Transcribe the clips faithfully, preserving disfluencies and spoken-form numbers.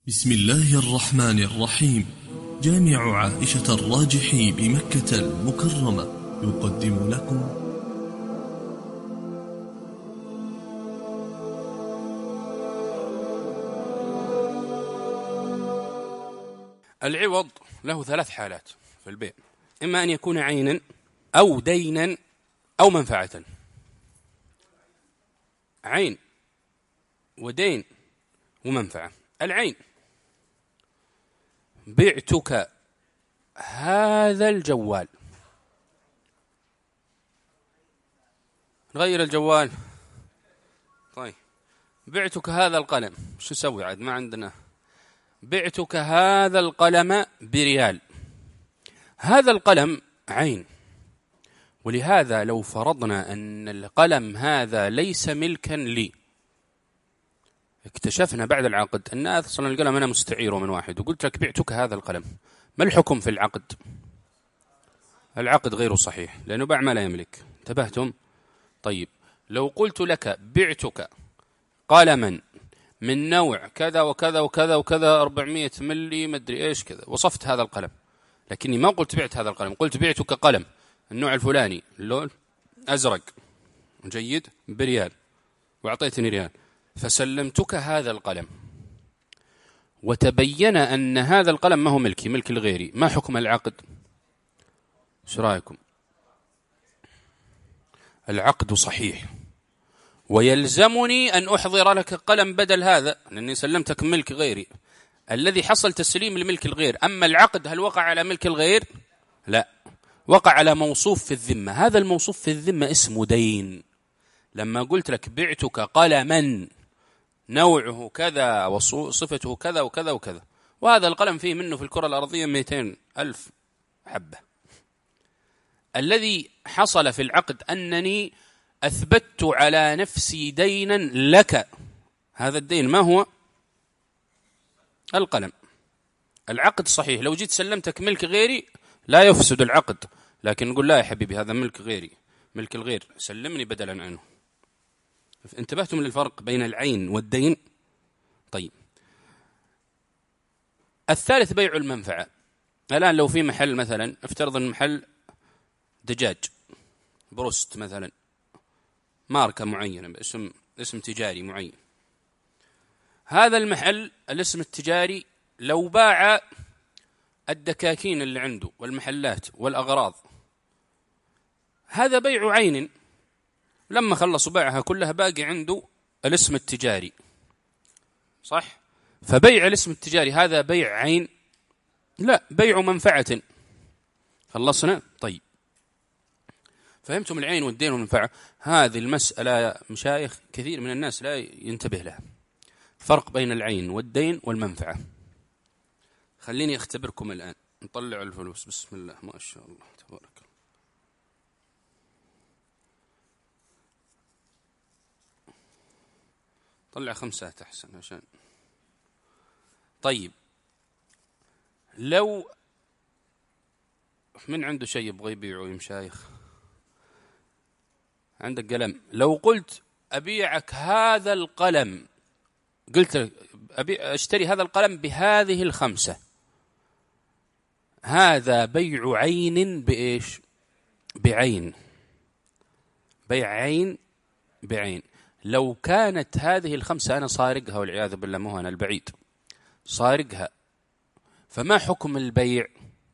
بسم الله الرحمن الرحيم. جامع عائشة الراجحي بمكة المكرمة يقدم لكم العوض له ثلاث حالات في البيع، إما أن يكون عينا أو دينا أو منفعة. عين ودين ومنفعة. العين: بعتك هذا الجوال. نغير الجوال. طيب، بعتك هذا القلم. شو نسوي عاد؟ ما عندنا. بعتك هذا القلم بريال. هذا القلم عين، ولهذا لو فرضنا أن القلم هذا ليس ملكا لي، اكتشفنا بعد العقد أن أصلا القلم أنا مستعيره من واحد، وقلت لك بعتك هذا القلم، ما الحكم في العقد؟ العقد غير صحيح لأنه باع ما لا يملك. انتبهتم؟ طيب، لو قلت لك بعتك قلما من نوع كذا وكذا وكذا وكذا أربعمائة ملي مدري إيش كذا، وصفت هذا القلم، لكني ما قلت بعت هذا القلم، قلت بعتك قلم النوع الفلاني، اللون أزرق جيد بريال، وأعطيتني ريال، فسلمتك هذا القلم، وتبين أن هذا القلم ما هو ملكي، ملك الغيري، ما حكم العقد؟ ايش رايكم؟ العقد صحيح، ويلزمني أن أحضر لك قلم بدل هذا لأني سلمتك ملك غيري. الذي حصل تسليم لملك الغير. أما العقد هل وقع على ملك الغير؟ لا، وقع على موصوف في الذمة. هذا الموصوف في الذمة اسمه دين. لما قلت لك بعتك قلما نوعه كذا وصفته كذا وكذا وكذا، وهذا القلم فيه منه في الكرة الأرضية مئتين ألف حبة، الذي حصل في العقد أنني أثبت على نفسي دينا لك. هذا الدين ما هو؟ القلم. العقد صحيح. لو جيت سلمتك ملك غيري لا يفسد العقد، لكن نقول لا يا حبيبي هذا ملك غيري، ملك الغير، سلمني بدلا عنه. انتبهتم للفرق بين العين والدين؟ طيب، الثالث بيع المنفعة. الآن لو في محل مثلا، افترض ان محل دجاج بروست مثلا، ماركة معينة باسم اسم تجاري معين. هذا المحل الاسم التجاري لو باع الدكاكين اللي عنده والمحلات والأغراض، هذا بيع عين. لما خلصوا باعها كلها باقي عنده الاسم التجاري، صح؟ فبيع الاسم التجاري هذا بيع عين؟ لا، بيع منفعة. خلصنا؟ طيب، فهمتم العين والدين والمنفعة؟ هذه المسألة مشايخ كثير من الناس لا ينتبه لها، فرق بين العين والدين والمنفعة. خليني أختبركم الآن. نطلع الفلوس. بسم الله ما شاء الله تبارك الله. طلع خمسات أحسن عشان. طيب، لو من عنده شيء يبغى يبيعه يا مشايخ؟ عندك قلم. لو قلت أبيعك هذا القلم، قلت أبي أشتري هذا القلم بهذه الخمسة، هذا بيع عين بإيش؟ بعين. بيع عين بعين. لو كانت هذه الخمسة أنا صارقها والعياذ بالله، مو أنا البعيد صارقها، فما حكم البيع؟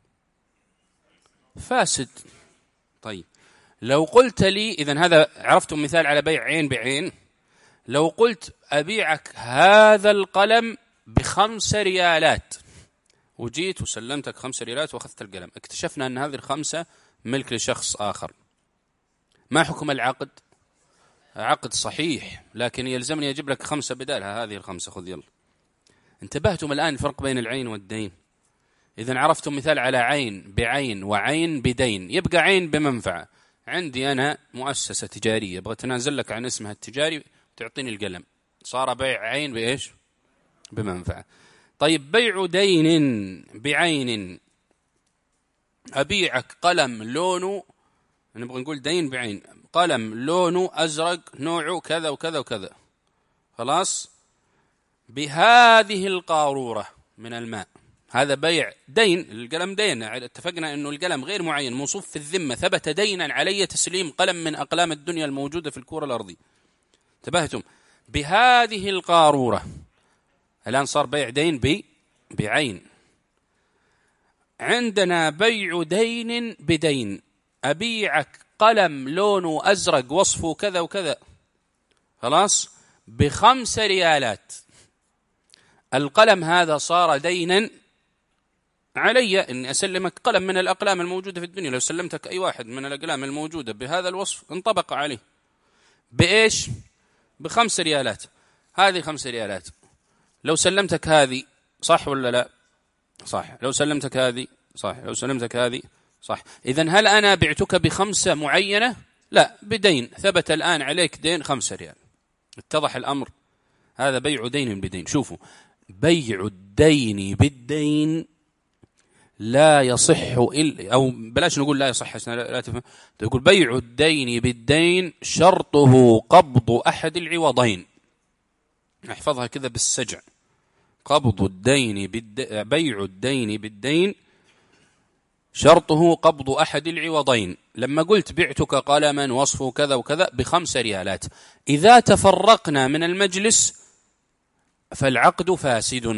فاسد. طيب، لو قلت لي إذن هذا عرفتم مثال على بيع عين بعين. لو قلت أبيعك هذا القلم بخمس ريالات، وجيت وسلمتك خمس ريالات وأخذت القلم، اكتشفنا أن هذه الخمسة ملك لشخص آخر، ما حكم العقد؟ عقد صحيح، لكن يلزمني أجيب لك خمسة بدالها هذه الخمسة، خذ يلا. انتبهتم الآن الفرق بين العين والدين؟ إذن عرفتم مثال على عين بعين وعين بدين. يبقى عين بمنفعة. عندي أنا مؤسسة تجارية بغيت أنزل لك عن اسمها التجاري تعطيني القلم، صار بيع عين بإيش؟ بمنفعة. طيب، بيع دين بعين. أبيعك قلم لونه، نبغى نقول دين بعين، قلم لونه أزرق نوعه كذا وكذا وكذا، خلاص؟ بهذه القارورة من الماء. هذا بيع دين، القلم دين، اتفقنا أنه القلم غير معين موصوف في الذمة، ثبت دينا علي تسليم قلم من أقلام الدنيا الموجودة في الكرة الأرضية. انتبهتم؟ بهذه القارورة، الآن صار بيع دين ب... بعين. عندنا بيع دين بدين، أبيعك قلم لونه أزرق وصفه كذا وكذا، خلاص، بخمس ريالات. القلم هذا صار دينا علي أني أسلمك قلم من الأقلام الموجودة في الدنيا. لو سلمتك أي واحد من الأقلام الموجودة بهذا الوصف انطبق عليه. بإيش؟ بخمس ريالات. هذه خمس ريالات. لو سلمتك هذه صح ولا لا؟ صح. لو سلمتك هذه صح. لو سلمتك هذه صح. إذن هل أنا بعتك بخمسة معينة؟ لا، بدين ثبت الآن عليك دين خمسة ريال. اتضح الأمر؟ هذا بيع دين بدين. شوفوا، بيع الدين بالدين لا يصح إلا، أو بلاش نقول لا يصح، لا تفهم، تقول بيع الدين بالدين شرطه قبض أحد العوضين. احفظها كذا بالسجع. قبض الدين بالدين، بيع الدين بالدين شرطه قبض أحد العوضين. لما قلت بعتك قلما وصفه كذا وكذا بخمس ريالات، إذا تفرقنا من المجلس فالعقد فاسد،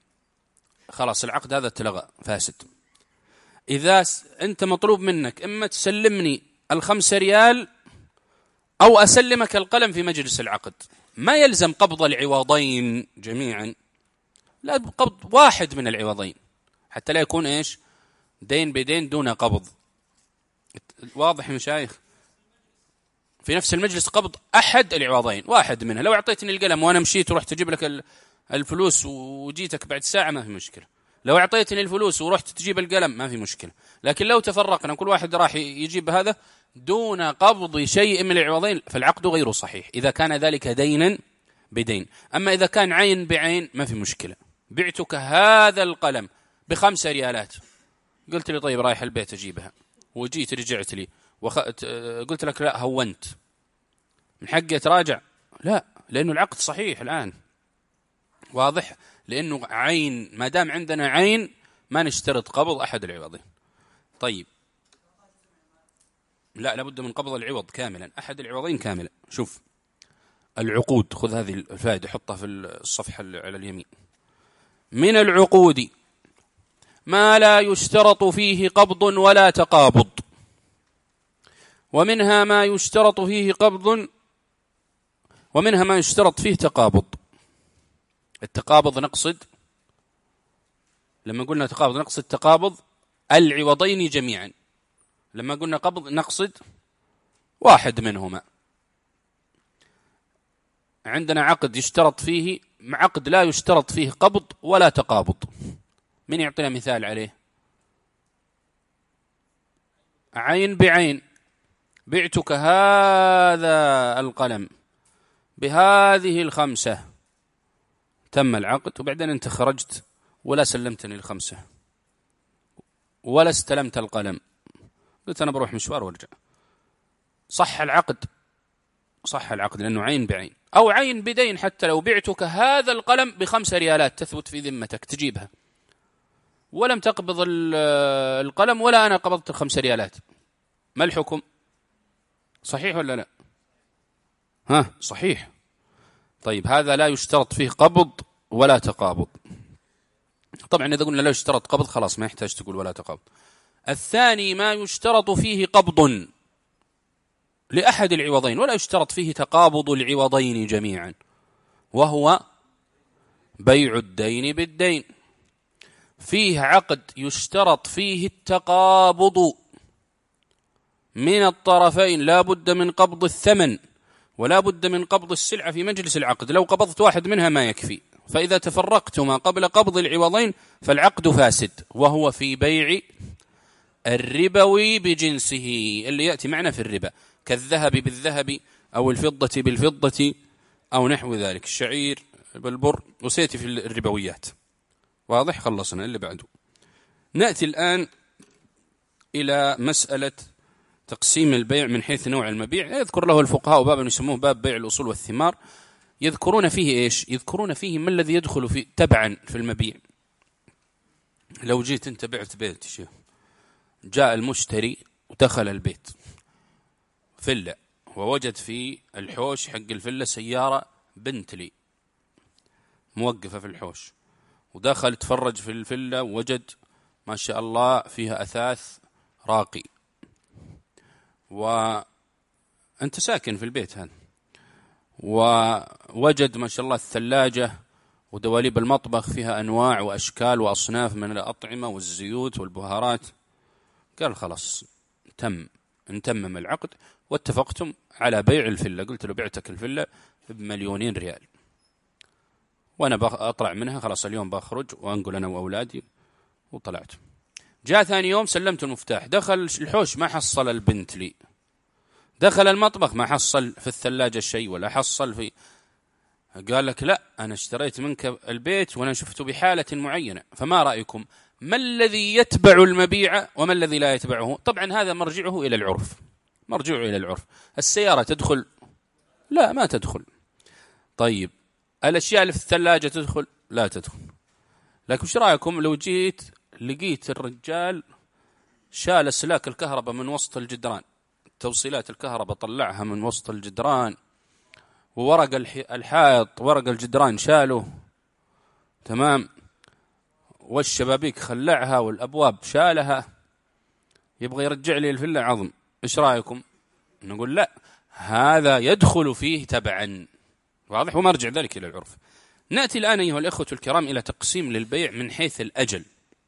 خلاص العقد هذا اتلغى فاسد. إذا أنت مطلوب منك إما تسلمني الخمس ريال أو أسلمك القلم في مجلس العقد، ما يلزم قبض العوضين جميعا، لا، قبض واحد من العوضين حتى لا يكون إيش؟ دين بدين دون قبض. واضح يا مشايخ؟ في نفس المجلس قبض أحد العوضين، واحد منها. لو أعطيتني القلم وأنا مشيت ورحت أجيب لك الفلوس وجيتك بعد ساعة ما في مشكلة. لو أعطيتني الفلوس ورحت تجيب القلم ما في مشكلة. لكن لو تفرقنا كل واحد راح يجيب هذا دون قبض شيء من العوضين فالعقد غير صحيح، إذا كان ذلك دينا بدين. أما إذا كان عين بعين ما في مشكلة. بعتك هذا القلم بخمسة ريالات، قلت لي طيب رايح البيت أجيبها، وجيت رجعت لي وخ... قلت لك لا هونت، من حقي تراجع؟ لا، لأنه العقد صحيح الآن. واضح؟ لأنه عين، ما دام عندنا عين ما نشترط قبض أحد العوضين. طيب، لا، لابد من قبض العوض كاملا، أحد العوضين كاملا. شوف العقود، خذ هذه الفائدة حطها في الصفحة على اليمين. من العقود ما لا يشترط فيه قبض ولا تقابض، ومنها ما يشترط فيه قبض ومنها ما يشترط فيه تقابض. التقابض نقصد، لما قلنا تقابض نقصد تقابض العوضين جميعا، لما قلنا قبض نقصد واحد منهما. عندنا عقد يشترط فيه، عقد لا يشترط فيه قبض ولا تقابض. من يعطينا مثال عليه؟ عين بعين، بعتك هذا القلم بهذه الخمسة، تم العقد وبعدين انت خرجت ولا سلمتني الخمسة ولا استلمت القلم، قلت أنا بروح مشوار وارجع، صح العقد؟ صح العقد لأنه عين بعين. أو عين بدين، حتى لو بعتك هذا القلم بخمس ريالات تثبت في ذمتك تجيبها، ولم تقبض القلم ولا أنا قبضت الخمس ريالات، ما الحكم؟ صحيح ولا لا؟ ها صحيح. طيب هذا لا يشترط فيه قبض ولا تقابض. طبعا إذا قلنا لا يشترط قبض خلاص ما يحتاج تقول ولا تقابض. الثاني ما يشترط فيه قبض لأحد العوضين ولا يشترط فيه تقابض العوضين جميعا، وهو بيع الدين بالدين. فيه عقد يشترط فيه التقابض من الطرفين، لا بد من قبض الثمن ولا بد من قبض السلعة في مجلس العقد. لو قبضت واحد منها ما يكفي، فإذا تفرقتما قبل قبض العوضين فالعقد فاسد، وهو في بيع الربوي بجنسه اللي يأتي معنا في الربا، كالذهب بالذهب أو الفضة بالفضة أو نحو ذلك، الشعير بالبر، وسيأتي في الربويات. واضح؟ خلصنا اللي بعده. نأتي الآن إلى مسألة تقسيم البيع من حيث نوع المبيع. يذكر له الفقهاء بابا يسموه باب بيع الأصول والثمار. يذكرون فيه إيش؟ يذكرون فيه ما الذي يدخل في تبعا في المبيع. لو جيت أنت بعت بيت شيء، جاء المشتري ودخل البيت فيلا، ووجد في الحوش حق الفيلا سيارة بنتلي موقفة في الحوش، ودخل تفرج في الفيلا ووجد ما شاء الله فيها أثاث راقي، وأنت ساكن في البيت هذا، ووجد ما شاء الله الثلاجة ودواليب المطبخ فيها أنواع وأشكال وأصناف من الأطعمة والزيوت والبهارات. قال خلاص تم، انتمم العقد واتفقتم على بيع الفيلا. قلت له بعتك الفيلا بمليونين ريال وأنا أطلع منها، خلاص اليوم بخرج وأنقل أنا وأولادي، وطلعت. جاء ثاني يوم سلمت المفتاح، دخل الحوش ما حصل البنت لي، دخل المطبخ ما حصل في الثلاجة شيء ولا حصل في. قال لك لا، أنا اشتريت منك البيت وأنا شفته بحالة معينة، فما رأيكم؟ ما الذي يتبع المبيع وما الذي لا يتبعه؟ طبعا هذا مرجعه إلى العرف، مرجعه إلى العرف. السيارة تدخل؟ لا ما تدخل. طيب الأشياء اللي في الثلاجة تدخل؟ لا تدخل. لكن ايش رأيكم لو جيت لقيت الرجال شال سلاك الكهرباء من وسط الجدران، توصيلات الكهرباء طلعها من وسط الجدران، وورق الحائط ورق الجدران شاله تمام، والشبابيك خلعها والأبواب شالها، يبغى يرجع لي الفيلا عظم، ايش رأيكم؟ نقول لا، هذا يدخل فيه تبعا، واضح، ومرجع ذلك إلى العرف. نأتي الآن أيها الأخوة الكرام إلى تقسيم للبيع من حيث الأجل.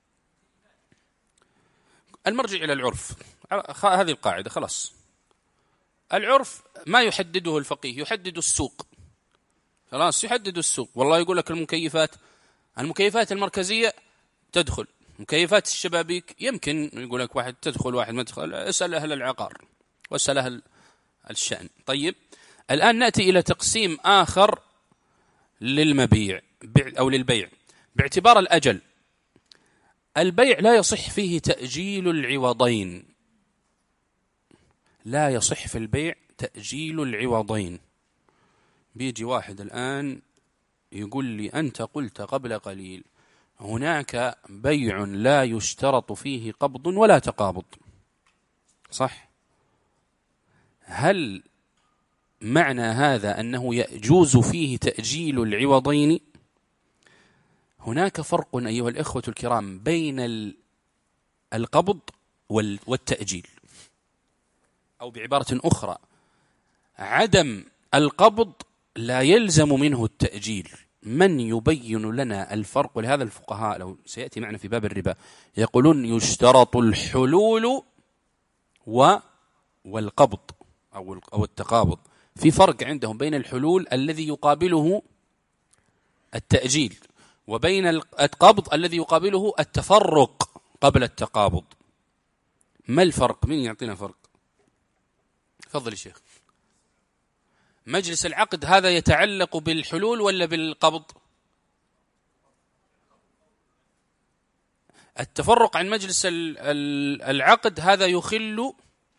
المرجع إلى العرف، هذه القاعدة خلاص. العرف ما يحدده الفقيه، يحدد السوق، خلاص يحدد السوق. والله يقول لك المكيفات، المكيفات المركزية تدخل، مكيفات الشبابيك يمكن يقول لك واحد تدخل واحد ما تدخل، اسأل أهل العقار واسأل أهل الشأن. طيب الآن نأتي إلى تقسيم آخر للمبيع أو للبيع باعتبار الأجل. البيع لا يصح فيه تأجيل العوضين، لا يصح في البيع تأجيل العوضين. بيجي واحد الآن يقول لي أنت قلت قبل قليل هناك بيع لا يشترط فيه قبض ولا تقابض، صح؟ هل معنى هذا أنه يجوز فيه تأجيل العوضين؟ هناك فرق أيها الإخوة الكرام بين القبض والتأجيل، أو بعبارة أخرى عدم القبض لا يلزم منه التأجيل. من يبين لنا الفرق؟ ولهذا الفقهاء لو سيأتي معنا في باب الربا يقولون يشترط الحلول والقبض أو التقابض. في فرق عندهم بين الحلول الذي يقابله التأجيل وبين القبض الذي يقابله التفرق قبل التقابض. ما الفرق؟ مين يعطينا فرق؟ تفضل يا شيخ. مجلس العقد هذا يتعلق بالحلول ولا بالقبض؟ التفرق عن مجلس العقد هذا يخل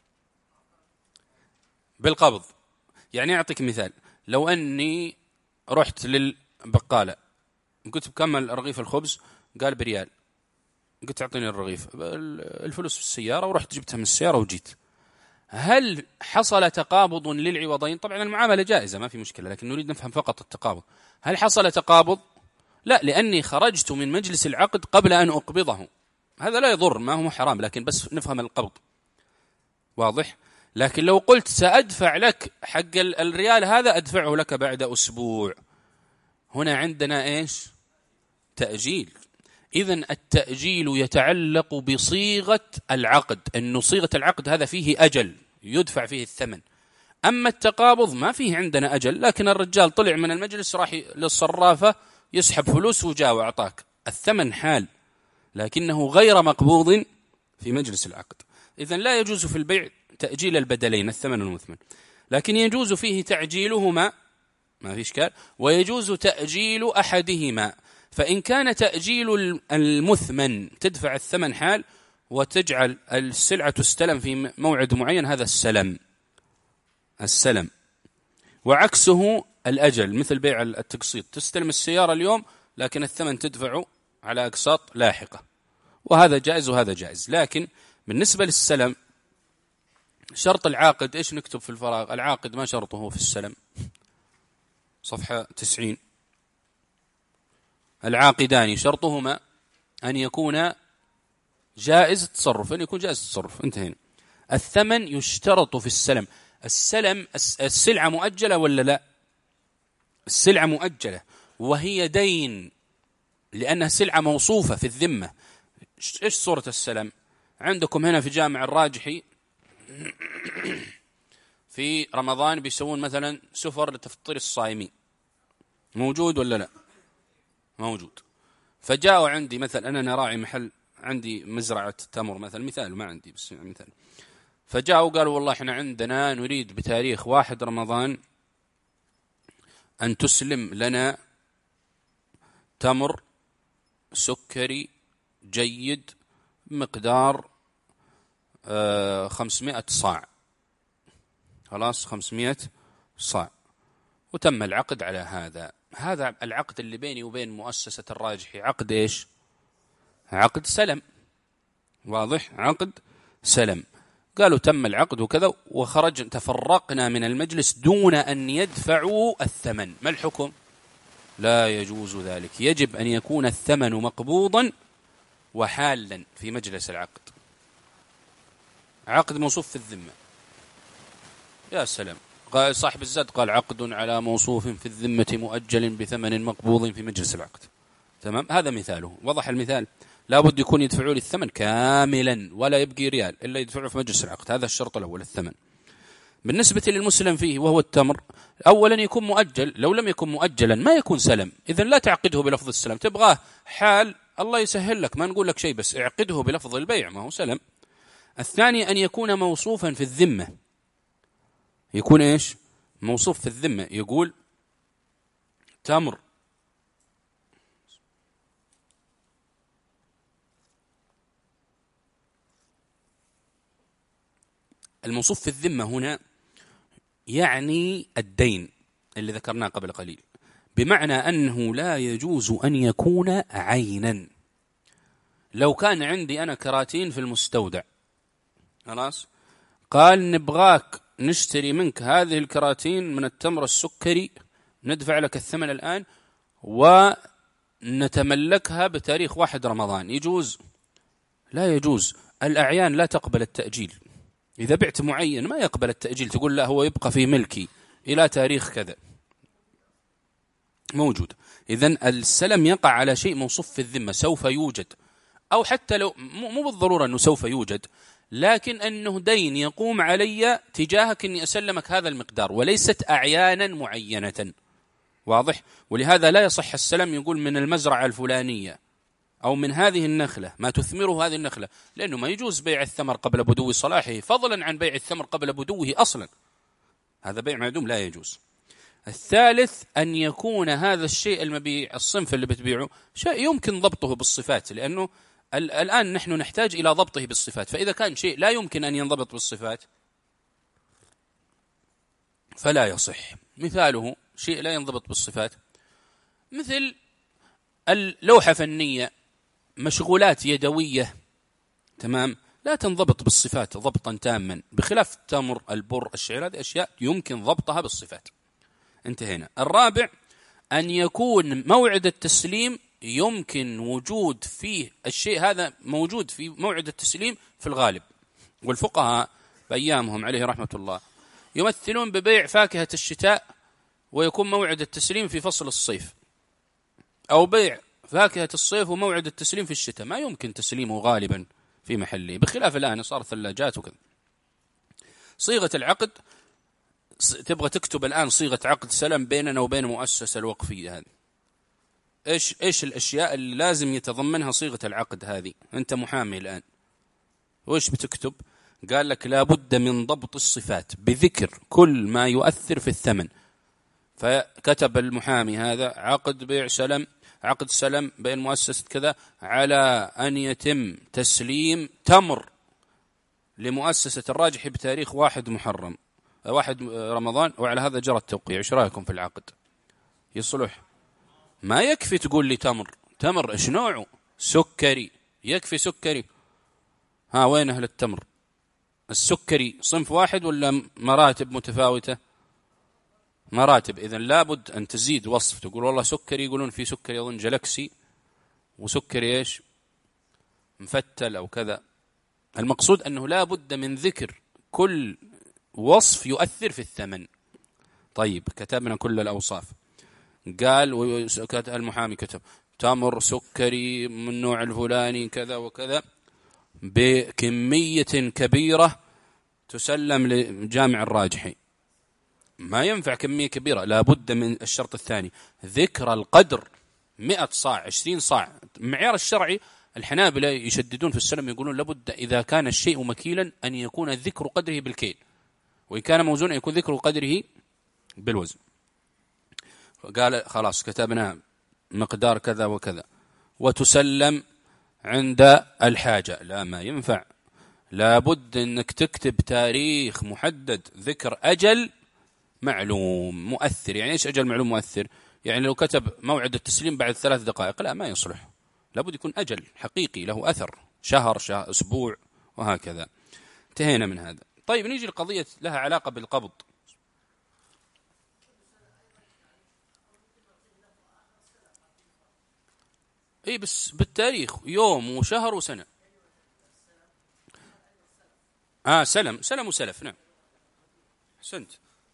بالقبض. يعني أعطيك مثال، لو أني رحت للبقالة قلت بكم رغيف الخبز؟ قال بريال. قلت أعطيني الرغيف، الفلوس في السيارة، ورحت جبتها من السيارة وجيت. هل حصل تقابض للعوضين؟ طبعا المعاملة جائزة ما في مشكلة، لكن نريد نفهم فقط التقابض. هل حصل تقابض؟ لا، لأني خرجت من مجلس العقد قبل أن أقبضه. هذا لا يضر، ما هو حرام، لكن بس نفهم القبض، واضح؟ لكن لو قلت سأدفع لك حق الريال هذا أدفعه لك بعد أسبوع، هنا عندنا إيش؟ تأجيل. إذن التأجيل يتعلق بصيغة العقد، أنه صيغة العقد هذا فيه أجل يدفع فيه الثمن. أما التقابض ما فيه عندنا أجل، لكن الرجال طلع من المجلس راح للصرافة يسحب فلوس وجاء وأعطاك الثمن حال، لكنه غير مقبوض في مجلس العقد. إذن لا يجوز في البيع تأجيل البدلين الثمن والمثمن، لكن يجوز فيه تعجيلهما ما في إشكال، ويجوز تأجيل أحدهما. فإن كان تأجيل المثمن تدفع الثمن حال وتجعل السلعة تستلم في موعد معين، هذا السلم السلم. وعكسه الأجل مثل بيع التقسيط، تستلم السيارة اليوم لكن الثمن تدفعه على أقساط لاحقة، وهذا جائز وهذا جائز. لكن بالنسبة للسلم شرط العاقد إيش نكتب في الفراغ؟ العاقد ما شرطه في السلم؟ صفحة تسعين. العاقدان شرطهما أن يكون جائز التصرف، أن يكون جائز التصرف، انتهينا. الثمن يشترط في السلم. السلم السلعة مؤجلة ولا لا؟ السلعة مؤجلة وهي دين لأنها سلعة موصوفة في الذمة. إيش صورة السلم عندكم هنا في جامع الراجحي؟ في رمضان بيسوون مثلا سفر لتفطير الصائمين، موجود ولا لا؟ موجود. فجاءوا عندي مثلا، أنا راعي محل عندي مزرعة تمر مثلا، مثال ما عندي بس مثال، فجاءوا قالوا والله احنا عندنا نريد بتاريخ واحد رمضان أن تسلم لنا تمر سكري جيد مقدار آه خمسمائة صاع. خلاص خمسمائة صاع، وتم العقد على هذا. هذا العقد اللي بيني وبين مؤسسة الراجحي عقد إيش؟ عقد سلم، واضح؟ عقد سلم. قالوا تم العقد وكذا، وخرج تفرقنا من المجلس دون أن يدفعوا الثمن. ما الحكم؟ لا يجوز ذلك، يجب أن يكون الثمن مقبوضا وحالا في مجلس العقد. عقد موصوف في الذمة، يا سلام. قال صاحب الزاد قال عقد على موصوف في الذمة مؤجل بثمن مقبوض في مجلس العقد. تمام، هذا مثاله، وضح المثال. لا بد يكون يدفعوا لي الثمن كاملا ولا يبقي ريال إلا يدفعوا في مجلس العقد، هذا الشرط الأول الثمن. بالنسبة للمسلم فيه وهو التمر، أولا يكون مؤجل، لو لم يكن مؤجلا ما يكون سلم، إذن لا تعقده بلفظ السلم، تبغاه حال الله يسهل لك، ما نقول لك شيء، بس اعقده بلفظ البيع ما هو سلم. الثاني أن يكون موصوفا في الذمة، يكون إيش؟ موصوف في الذمة. يقول تمر الموصوف في الذمة هنا يعني الدين اللي ذكرناه قبل قليل، بمعنى أنه لا يجوز أن يكون عينا. لو كان عندي أنا كراتين في المستودع، خلاص، قال نبغاك نشتري منك هذه الكراتين من التمر السكري، ندفع لك الثمن الآن ونتملكها بتاريخ واحد رمضان، يجوز؟ لا يجوز. الأعيان لا تقبل التأجيل. إذا بعت معين ما يقبل التأجيل، تقول لا هو يبقى في ملكي إلى تاريخ كذا، موجود. إذن السلم يقع على شيء موصوف في الذمة، سوف يوجد، أو حتى لو مو بالضرورة أنه سوف يوجد، لكن أنه دين يقوم علي تجاهك أني أسلمك هذا المقدار، وليست أعيانا معينة، واضح؟ ولهذا لا يصح السلم يقول من المزرعة الفلانية أو من هذه النخلة ما تثمره هذه النخلة، لأنه ما يجوز بيع الثمر قبل بدو صلاحه، فضلا عن بيع الثمر قبل بدوه أصلا، هذا بيع معدوم لا يجوز. الثالث أن يكون هذا الشيء المبيع، الصنف اللي بتبيعه، شيء يمكن ضبطه بالصفات، لأنه الآن نحن نحتاج إلى ضبطه بالصفات، فإذا كان شيء لا يمكن أن ينضبط بالصفات فلا يصح. مثاله شيء لا ينضبط بالصفات مثل اللوحة فنية، مشغولات يدوية، تمام، لا تنضبط بالصفات ضبطا تاما، بخلاف التمر البر الشعير، هذه أشياء يمكن ضبطها بالصفات. انتهينا. الرابع أن يكون موعد التسليم يمكن وجود فيه الشيء هذا موجود في موعد التسليم في الغالب، والفقهاء بأيامهم عليه رحمة الله يمثلون ببيع فاكهة الشتاء ويكون موعد التسليم في فصل الصيف، أو بيع فاكهة الصيف وموعد التسليم في الشتاء، ما يمكن تسليمه غالبا في محله، بخلاف الآن صار ثلاجات وكذا. صيغة العقد تبغى تكتب الآن صيغة عقد سلم بيننا وبين المؤسسة الوقفية هذه، إيش إيش الأشياء اللي لازم يتضمنها صيغة العقد هذه؟ أنت محامي الآن، وإيش بتكتب؟ قال لك لابد من ضبط الصفات بذكر كل ما يؤثر في الثمن. فكتب المحامي هذا عقد بيع سلم، عقد سلم بين مؤسسة كذا على أن يتم تسليم تمر لمؤسسة الراجحي بتاريخ واحد محرم واحد رمضان، وعلى هذا جرى التوقيع. ايش رايكم في العقد؟ يصلح. ما يكفي تقول لي تمر، تمر إيش نوعه؟ سكري، يكفي سكري. ها وين أهل التمر؟ السكري صنف واحد ولا مراتب متفاوتة؟ مراتب. إذن لابد أن تزيد وصف، تقول والله سكري، يقولون في سكري أظن جلكسي وسكري إيش مفتل أو كذا. المقصود أنه لابد من ذكر كل وصف يؤثر في الثمن. طيب كتبنا كل الأوصاف، قال المحامي كتب تمر سكري من النوع الفلاني كذا وكذا بكمية كبيرة تسلم لجامع الراجحي. ما ينفع كمية كبيرة، لابد من الشرط الثاني ذكر القدر، مئة صاع عشرين صاع. المعيار الشرعي الحنابلة يشددون في السلم، يقولون لابد إذا كان الشيء مكيلا أن يكون ذكر قدره بالكيل، وإن كان موزون يكون ذكر قدره بالوزن. قال خلاص كتبنا مقدار كذا وكذا وتسلم عند الحاجة. لا ما ينفع، لابد أنك تكتب تاريخ محدد، ذكر أجل معلوم مؤثر. يعني إيش أجل معلوم مؤثر؟ يعني لو كتب موعد التسليم بعد ثلاث دقائق لا ما يصلح، لابد يكون أجل حقيقي له أثر، شهر شهر أسبوع وهكذا. انتهينا من هذا. طيب نيجي لقضية لها علاقة بالقبض. اي بس بالتاريخ يوم وشهر وسنة. اه سلم سلم وسلف. نعم حسنت.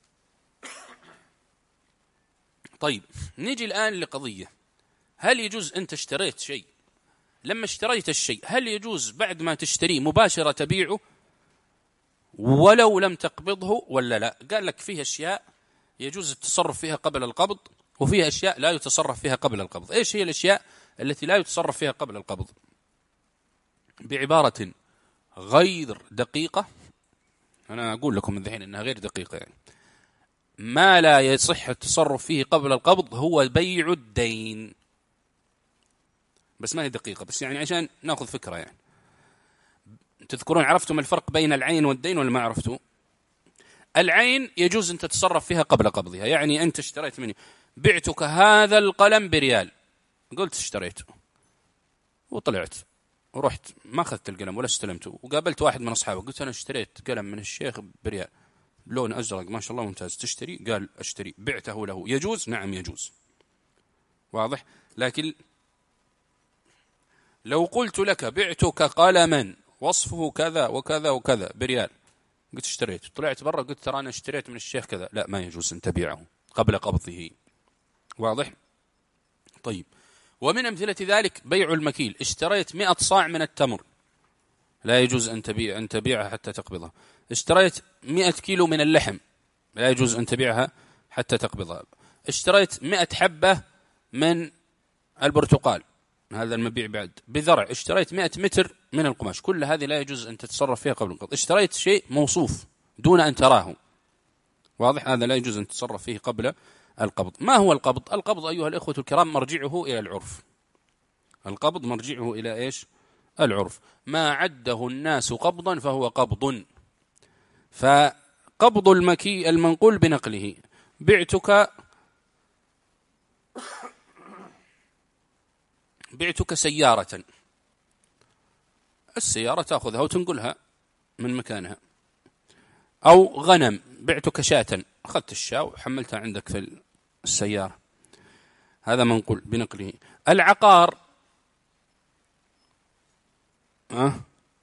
طيب نيجي الآن لقضية، هل يجوز أنت اشتريت شيء، لما اشتريت الشيء هل يجوز بعد ما تشتريه مباشرة تبيعه ولو لم تقبضه ولا لا؟ قال لك فيه أشياء يجوز التصرف فيها قبل القبض، وفيها أشياء لا يتصرف فيها قبل القبض. إيش هي الأشياء التي لا يتصرف فيها قبل القبض؟ بعبارة غير دقيقة، أنا أقول لكم من ذحين أنها غير دقيقة، يعني ما لا يصح التصرف فيه قبل القبض هو بيع الدين. بس ما هي دقيقة، بس يعني عشان نأخذ فكرة. يعني تذكرون عرفتم الفرق بين العين والدين ولا ما عرفتوا؟ العين يجوز أن تتصرف فيها قبل قبضها، يعني أنت اشتريت مني، بعتك هذا القلم بريال، قلت اشتريته وطلعت ورحت ما أخذت القلم ولا استلمته، وقابلت واحد من أصحابه قلت أنا اشتريت قلم من الشيخ بريال لون أزرق ما شاء الله ممتاز، تشتري؟ قال اشتري، بعته له، يجوز؟ نعم يجوز، واضح. لكن لو قلت لك بعتك قلما وصفه كذا وكذا وكذا بريال، قلت اشتريت، طلعت برا قلت ترى أنا اشتريت من الشيخ كذا، لا ما يجوز أن تبيعه قبل قبضه، واضح. طيب ومن أمثلة ذلك بيع المكيل، اشتريت مئة صاع من التمر، لا يجوز أن تبيع أن تبيعها حتى تقبضها. اشتريت مئة كيلو من اللحم، لا يجوز أن تبيعها حتى تقبضها. اشتريت مئة حبة من البرتقال، هذا المبيع بعد. بذرع اشتريت مئة متر من القماش، كل هذه لا يجوز أن تتصرف فيها قبل القبض. اشتريت شيء موصوف دون أن تراه، واضح، هذا لا يجوز أن تتصرف فيه قبل القبض. ما هو القبض؟ القبض أيها الإخوة الكرام مرجعه إلى العرف. القبض مرجعه إلى إيش؟ العرف. ما عده الناس قبضا فهو قبض. فقبض المكي المنقول بنقله، بعتك بعتك سيارة، السيارة تأخذها وتنقلها من مكانها. أو غنم، بعتك شاة، أخذت الشاة وحملتها عندك في السيارة، هذا منقول بنقله. العقار أه؟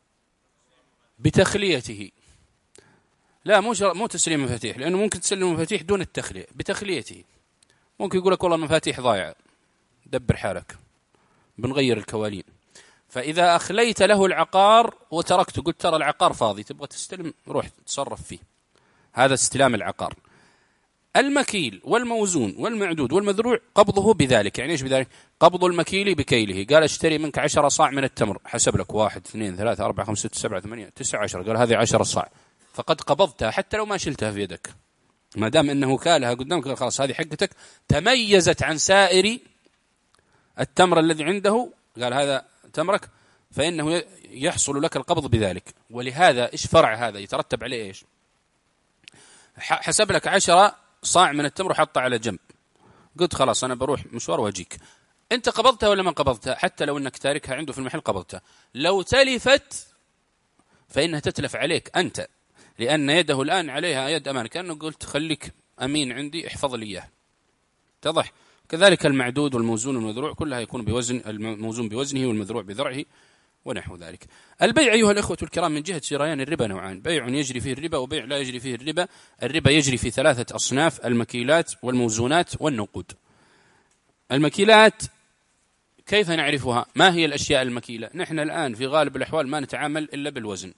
بتخليته، لا مو مو تسليم مفاتيح، لأنه ممكن تسلم مفاتيح دون التخلية، بتخليته. ممكن يقول لك والله المفاتيح ضايعة، دبر حالك بنغير الكوالين. فإذا أخليت له العقار وتركته، قلت ترى العقار فاضي تبغى تستلم، روح تصرف فيه، هذا استلام العقار. المكيل والموزون والمعدود والمذروع قبضه بذلك. يعني إيش بذلك؟ قبض المكيل بكيله، قال اشتري منك عشرة صاع من التمر، حسب لك واحد اثنين ثلاثة أربعة خمسة ستة سبعة ثمانية تسعة عشر، قال هذه عشرة صاع، فقد قبضتها حتى لو ما شلتها في يدك، ما دام أنه كالها قدامك، قال خلاص هذه حقتك، تميزت عن سائر التمر الذي عنده، قال هذا تمرك، فإنه يحصل لك القبض بذلك. ولهذا إيش فرع هذا يترتب عليه إيش؟ حسب لك عشرة صاع من التمر وحطه على جنب، قلت خلاص أنا بروح مشوار وأجيك، أنت قبضتها ولا ما قبضتها؟ حتى لو أنك تاركها عنده في المحل قبضتها. لو تلفت فإنها تتلف عليك أنت، لأن يده الآن عليها يد أمان، كأنه قلت خليك أمين عندي احفظ لي إياه. اتضح؟ كذلك المعدود والموزون والمذروع كلها يكون بوزن، الموزون بوزنه والمذروع بذرعه ونحو ذلك. البيع أيها الأخوة الكرام من جهة شريان الربا نوعان: بيع يجري فيه الربا وبيع لا يجري فيه الربا. الربا يجري في ثلاثة أصناف: المكيلات والموزونات والنقود. المكيلات كيف نعرفها؟ ما هي الأشياء المكيلة؟ نحن الآن في غالب الأحوال ما نتعامل إلا بالوزن،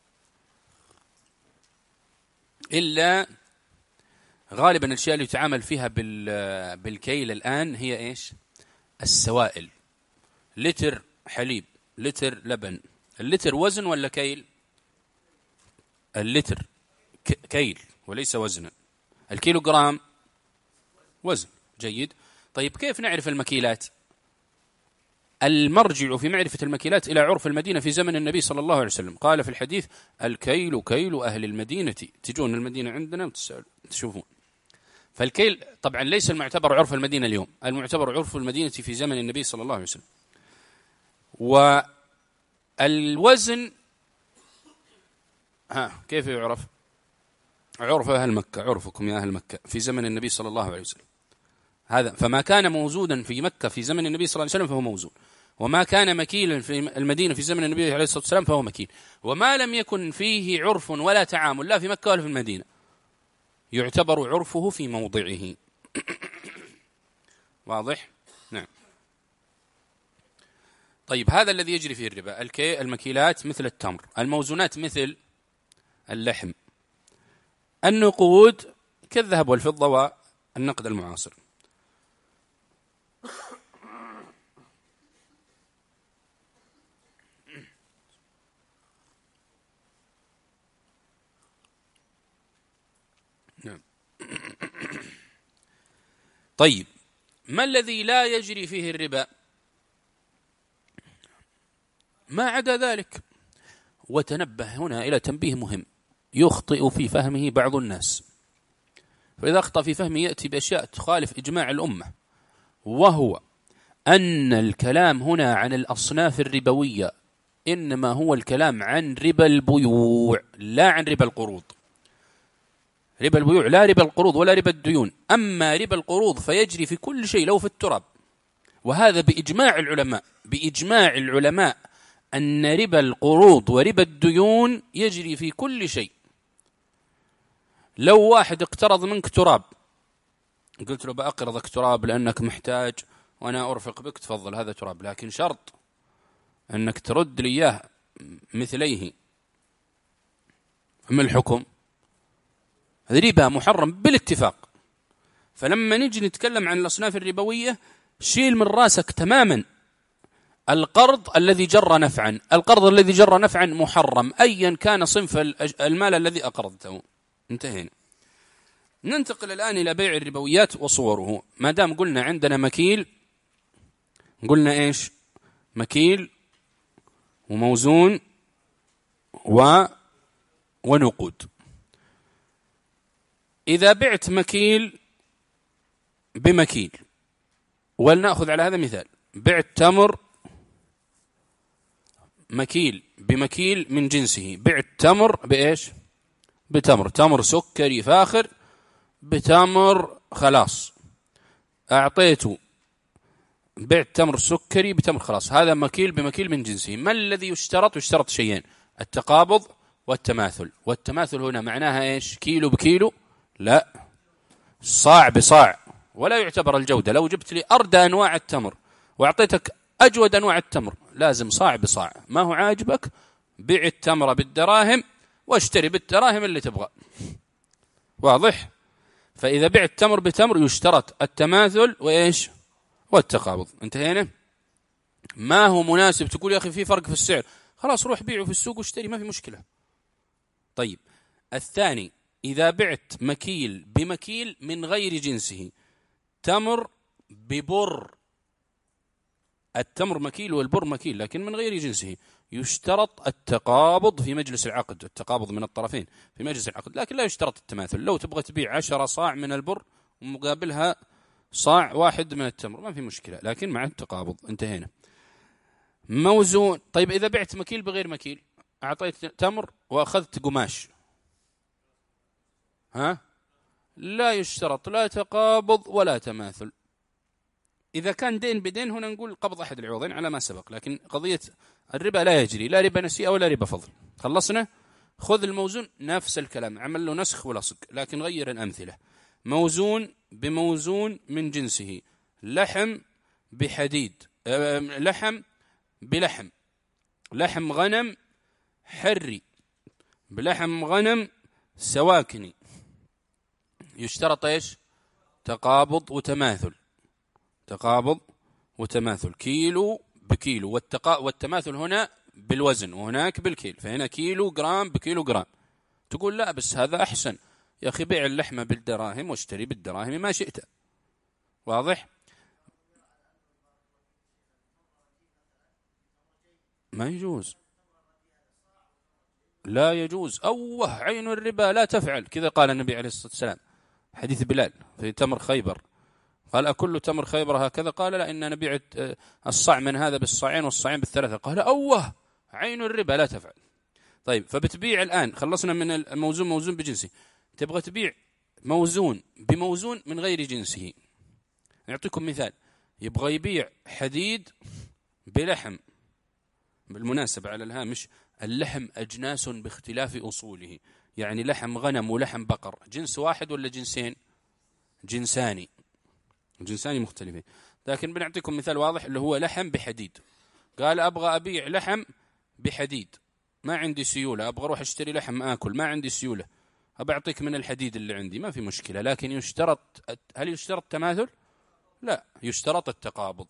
إلا غالبا الأشياء اللي يتعامل فيها بالكيل الآن هي إيش؟ السوائل. لتر حليب، لتر لبن. اللتر وزن ولا كيل؟ اللتر كيل وليس وزنا. الكيلو جرام وزن. جيد. طيب كيف نعرف المكيلات؟ المرجع في معرفة المكيلات إلى عرف المدينة في زمن النبي صلى الله عليه وسلم. قال في الحديث: الكيل كيل أهل المدينة. تجون المدينة عندنا تشوفون. فالكيل طبعا ليس المعتبر عرف المدينة اليوم، المعتبر عرف المدينة في زمن النبي صلى الله عليه وسلم. والوزن ها كيف يعرف؟ عرف أهل مكة، عرفكم يا أهل مكة في زمن النبي صلى الله عليه وسلم. هذا فما كان موزودا في مكة في زمن النبي صلى الله عليه وسلم فهو موزون، وما كان مكيلا في المدينة في زمن النبي عليه الصلاة والسلام فهو مكيل. وما لم يكن فيه عرف ولا تعامل لا في مكة ولا في المدينة يعتبر عرفه في موضعه. واضح؟ نعم. طيب هذا الذي يجري فيه الربا. الكي المكيلات مثل التمر، الموزونات مثل اللحم، النقود كالذهب والفضة والنقد المعاصر. نعم. طيب ما الذي لا يجري فيه الربا؟ ما عدا ذلك. وتنبه هنا إلى تنبيه مهم يخطئ في فهمه بعض الناس، فإذا أخطأ في فهمه يأتي بأشياء تخالف إجماع الأمة، وهو أن الكلام هنا عن الأصناف الربوية إنما هو الكلام عن ربا البيوع لا عن ربا القروض. ربا البيوع لا ربا القروض ولا ربا الديون. أما ربا القروض فيجري في كل شيء لو في التراب، وهذا بإجماع العلماء، بإجماع العلماء أن ربا القروض وربا الديون يجري في كل شيء. لو واحد اقترض منك تراب، قلت له بأقرضك تراب لأنك محتاج وأنا أرفق بك، تفضل هذا تراب، لكن شرط أنك ترد لي إياه مثليه. ما الحكم؟ هذا ربا محرم بالاتفاق. فلما نجي نتكلم عن الأصناف الربوية شيل من راسك تماما القرض الذي جر نفعا. القرض الذي جر نفعا محرم أيا كان صنف المال الذي أقرضته. انتهينا. ننتقل الآن إلى بيع الربويات وصوره. ما دام قلنا عندنا مكيل، قلنا إيش؟ مكيل وموزون و... ونقود. إذا بعت مكيل بمكيل، ولنأخذ على هذا مثال: بعت تمر مكيل بمكيل من جنسه، بعت تمر بإيش؟ بتمر، تمر سكري فاخر بتمر خلاص، أعطيته بعت تمر سكري بتمر خلاص، هذا مكيل بمكيل من جنسه. ما الذي يشترط؟ يشترط شيئين: التقابض والتماثل. والتماثل هنا معناها إيش؟ كيلو بكيلو؟ لا، صاع بصاع، ولا يعتبر الجودة. لو جبت لي أردى أنواع التمر وأعطيتك أجود أنواع التمر لازم صاع بصاع. ما هو عاجبك بيع التمر بالدراهم واشتري بالدراهم اللي تبغى. واضح؟ فإذا بعت تمر بتمر يشترط التماثل وإيش؟ والتقابض. انتهينا. ما هو مناسب تقول يا أخي في فرق في السعر، خلاص روح بيعه في السوق واشتري، ما في مشكلة. طيب الثاني: إذا بعت مكيل بمكيل من غير جنسه، تمر ببر، التمر مكيل والبر مكيل لكن من غير جنسه، يشترط التقابض في مجلس العقد، التقابض من الطرفين في مجلس العقد، لكن لا يشترط التماثل. لو تبغى تبيع عشرة صاع من البر ومقابلها صاع واحد من التمر ما في مشكلة، لكن مع التقابض. انتهينا. موزون. طيب إذا بعت مكيل بغير مكيل، أعطيت تمر وأخذت قماش، ها؟ لا يشترط لا تقابض ولا تماثل. إذا كان دين بدين هنا نقول قبض أحد العوضين على ما سبق، لكن قضية الربا لا يجري، لا ربا نسيئة ولا ربا فضل. خلصنا. خذ الموزون نفس الكلام، عمل له نسخ ولصق، لكن غير الأمثلة. موزون بموزون من جنسه، لحم بحديد، لحم بلحم، لحم غنم حري بلحم غنم سواكني، يشترط ايش؟ تقابض وتماثل. تقابض وتماثل، كيلو بكيلو، والتقا... والتماثل هنا بالوزن وهناك بالكيل، فهنا كيلو جرام بكيلو جرام. تقول لا بس هذا أحسن يا أخي، بيع اللحمة بالدراهم واشتري بالدراهم ما شئت. واضح؟ ما يجوز، لا يجوز. أوه عين الربا لا تفعل، كذا قال النبي عليه الصلاة والسلام، حديث بلال في تمر خيبر، قال أكل تمر خيبر هكذا؟ قال لا، إن نبيع الصاع من هذا بالصاعين والصاعين بالثلاثة. قال أوه عين الربا لا تفعل. طيب فبتبيع الآن، خلصنا من الموزون موزون بجنسه، تبغى تبيع موزون بموزون من غير جنسه. نعطيكم مثال، يبغى يبيع حديد بلحم. بالمناسبة على الهامش، اللحم أجناس باختلاف أصوله، يعني لحم غنم ولحم بقر جنس واحد ولا جنسين؟ جنساني، جنساني مختلفين. لكن بنعطيكم مثال واضح اللي هو لحم بحديد. قال أبغى أبيع لحم بحديد، ما عندي سيولة، أبغى أروح أشتري لحم آكل، ما عندي سيولة، أبعطيك من الحديد اللي عندي، ما في مشكلة. لكن يشترط، هل يشترط تماثل؟ لا، يشترط التقابض.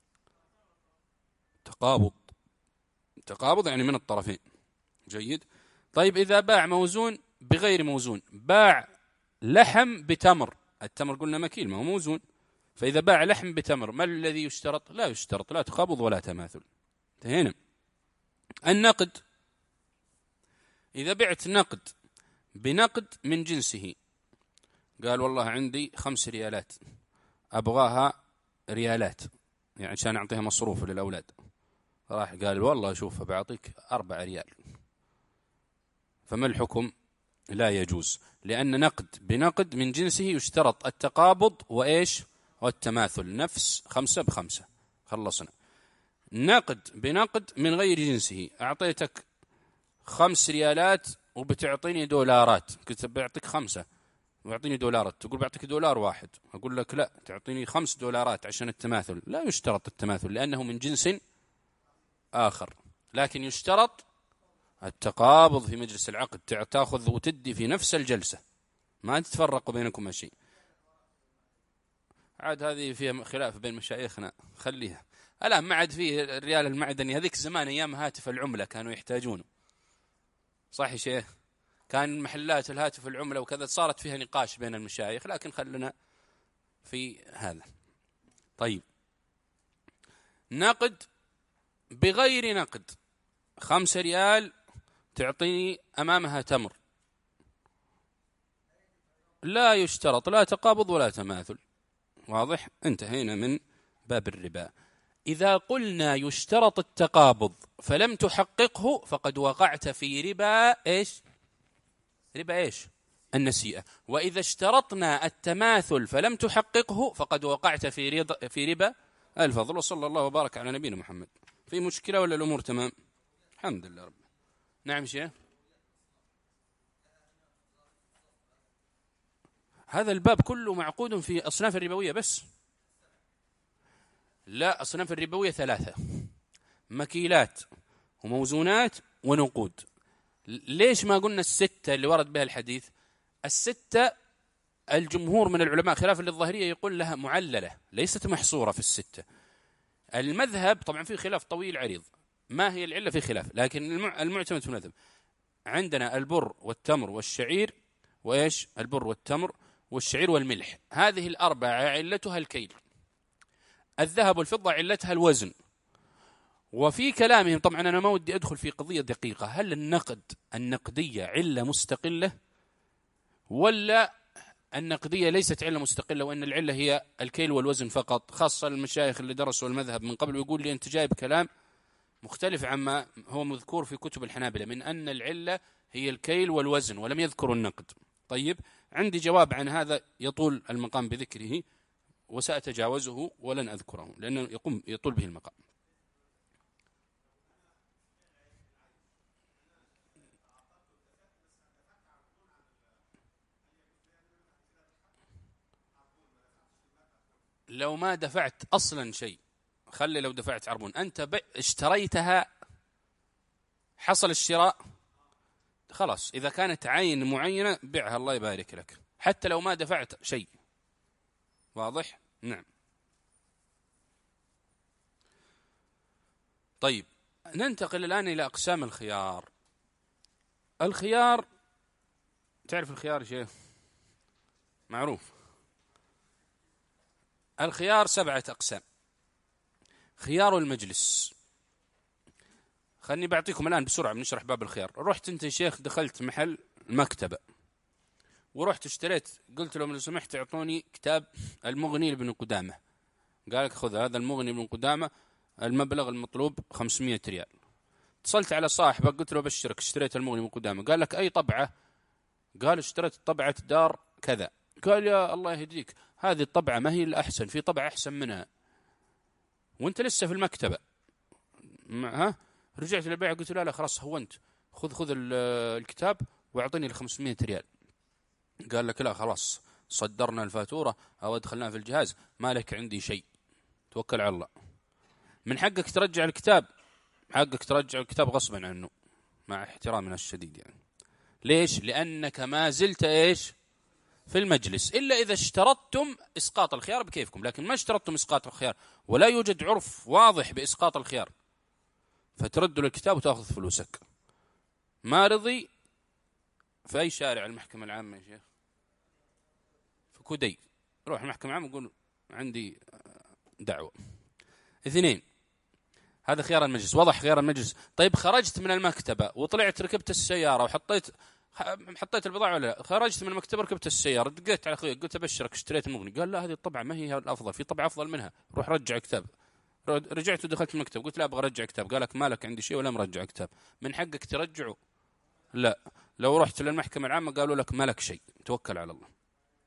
تقابض، تقابض يعني من الطرفين. جيد. طيب إذا باع موزون بغير موزون، باع لحم بتمر، التمر قلنا مكيل ما هو موزون، فإذا باع لحم بتمر ما الذي يشترط؟ لا يشترط لا تقابض ولا تماثل. انتهينا. النقد، إذا بعت نقد بنقد من جنسه، قال والله عندي خمس ريالات أبغاها ريالات يعني عشان أعطيها مصروف للأولاد، راح قال والله شوف بعطيك أربع ريال، فما الحكم؟ لا يجوز، لأن نقد بنقد من جنسه يشترط التقابض وإيش؟ والتماثل، نفس خمسة بخمسة. خلصنا. نقد بنقد من غير جنسه، أعطيتك خمس ريالات وبتعطيني دولارات، قلت بعطيك خمسة ويعطيني دولارات، تقول بعطيك دولار واحد، أقول لك لا تعطيني خمس دولارات عشان التماثل. لا يشترط التماثل لأنه من جنس آخر، لكن يشترط التقابض في مجلس العقد، تأخذ وتدي في نفس الجلسة، ما تتفرق بينكم شيء. عاد هذه فيها خلاف بين مشايخنا، خليها الآن. ما عاد فيه الريال المعدني، هذيك زمان أيام هاتف العملة كانوا يحتاجونه، صح يا شيخ؟ كان محلات الهاتف العملة وكذا صارت فيها نقاش بين المشايخ، لكن خلنا في هذا. طيب نقد بغير نقد، خمسة ريال تعطيني أمامها تمر، لا يشترط لا تقابض ولا تماثل. واضح؟ انتهينا من باب الربا. إذا قلنا يشترط التقابض فلم تحققه فقد وقعت في ربا إيش؟ ربا إيش؟ النسيئة. وإذا اشترطنا التماثل فلم تحققه فقد وقعت في ربا في ربا الفضل. وصلى الله وبارك على نبينا محمد. في مشكلة ولا الأمور تمام؟ الحمد لله رب. نعم شيخ. هذا الباب كله معقود في أصناف الربوية بس. لا، أصناف الربوية ثلاثة: مكيلات وموزونات ونقود. ليش ما قلنا الستة اللي ورد بها الحديث؟ الستة الجمهور من العلماء خلافا للظاهرية يقول لها معللة، ليست محصورة في الستة. المذهب طبعا فيه خلاف طويل عريض، ما هي العلة في خلاف، لكن المعتمد في المذهب عندنا البر والتمر والشعير، وإيش؟ البر والتمر والشعير والملح، هذه الأربعة علتها الكيل. الذهب والفضة علتها الوزن. وفي كلامهم طبعا أنا ما ودي أدخل في قضية دقيقة، هل النقد النقدية علة مستقلة ولا النقدية ليست علة مستقلة، وأن العلة هي الكيل والوزن فقط، خاصة المشايخ اللي درسوا المذهب من قبل، ويقول لي أنت جايب كلام مختلف عما هو مذكور في كتب الحنابلة من أن العلة هي الكيل والوزن، ولم يذكروا النقد. طيب، عندي جواب عن هذا يطول المقام بذكره، وسأتجاوزه ولن أذكره لأنه يقوم يطول به المقام. لو ما دفعت أصلا شيء، خلي لو دفعت عربون، أنت اشتريتها، حصل الشراء، خلاص إذا كانت عين معينة بيعها الله يبارك لك، حتى لو ما دفعت شيء. واضح؟ نعم. طيب، ننتقل الآن إلى أقسام الخيار. الخيار، تعرف الخيار يا شيخ؟ معروف. الخيار سبعة أقسام. خيار المجلس، خلني بعطيكم الآن بسرعة بنشرح باب الخيار. رحت أنت يا شيخ دخلت محل المكتبة ورحت اشتريت، قلت لهم لو سمحت اعطوني كتاب المغني لابن قدامة، قال لك خذ هذا المغني لابن قدامة، المبلغ المطلوب خمسمائة ريال. اتصلت على صاحبك قلت له بشرك اشتريت المغني لابن قدامة، قال لك أي طبعة؟ قال اشتريت طبعة دار كذا. قال يا الله يهديك، هذه الطبعة ما هي الأحسن، في طبعة أحسن منها، وانت لسه في المكتبة. ها، رجعت للبيع قلت له لا خلاص هونت، خذ خذ الكتاب واعطيني ال خمسمائة ريال. قال لك لا خلاص صدرنا الفاتورة أو أدخلناها في الجهاز، ما لك عندي شيء، توكل على الله. من حقك ترجع الكتاب، حقك ترجع الكتاب غصبا عنه مع احترامنا الشديد يعني. ليش؟ لأنك ما زلت إيش؟ في المجلس، إلا إذا اشترطتم إسقاط الخيار بكيفكم، لكن ما اشترطتم إسقاط الخيار ولا يوجد عرف واضح بإسقاط الخيار، فتردوا الكتاب وتأخذ فلوسك. ما رضي في أي شارع المحكمة العامة يا شيخ؟ في كودي، روح المحكمة العامة وقول عندي دعوة. اثنين، هذا خيار المجلس، وضح خيار المجلس. طيب خرجت من المكتبة وطلعت ركبت السيارة وحطيت حطيت البضاعة ولا لا؟ خرجت من المكتبة ركبت السيارة، دقيت على أخوي قلت أبشرك اشتريت المغني، قال لا هذه الطبعة ما هي الأفضل، في طبعة أفضل منها، روح رجع كتاب. رجعت ودخلت المكتب قلت لا أبغى أرجع كتاب، قال لك مالك عندي شيء ولا مرجع كتاب. من حقك ترجعه؟ لا. لو رحت للمحكمة العامة قالوا لك مالك شيء، توكل على الله،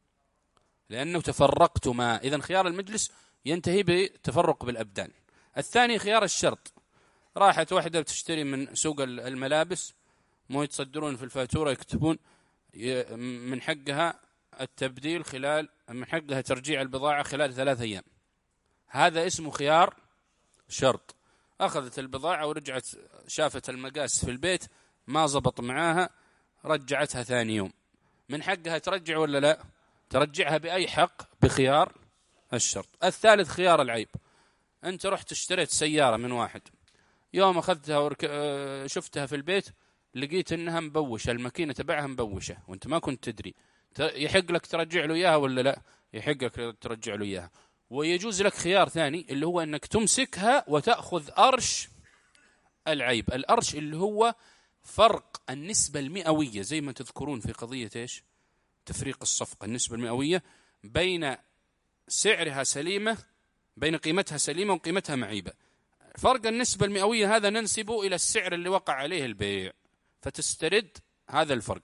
لأنه تفرقتما. إذن خيار المجلس ينتهي بتفرق بالأبدان. الثاني خيار الشرط، راحت واحدة بتشتري من سوق الملابس، مو يتصدرون في الفاتورة يكتبون من حقها التبديل خلال، من حقها ترجيع البضاعة خلال ثلاث أيام، هذا اسمه خيار شرط. أخذت البضاعة ورجعت شافت المقاس في البيت ما زبط معاها، رجعتها ثاني يوم، من حقها ترجع ولا لا؟ ترجعها بأي حق؟ بخيار الشرط. الثالث خيار العيب، أنت رحت اشتريت سيارة من واحد، يوم أخذتها ورك... شفتها في البيت لقيت أنها مبوشة، الماكينة تبعها مبوشة وأنت ما كنت تدري، يحق لك ترجع له إياها ولا لا؟ يحق لك ترجع له إياها. ويجوز لك خيار ثاني اللي هو أنك تمسكها وتأخذ أرش العيب. الأرش اللي هو فرق النسبة المئوية، زي ما تذكرون في قضية إيش؟ تفريق الصفقة، النسبة المئوية بين سعرها سليمة، بين قيمتها سليمة وقيمتها معيبة. فرق النسبة المئوية هذا ننسبه إلى السعر اللي وقع عليه البيع، فتسترد هذا الفرق.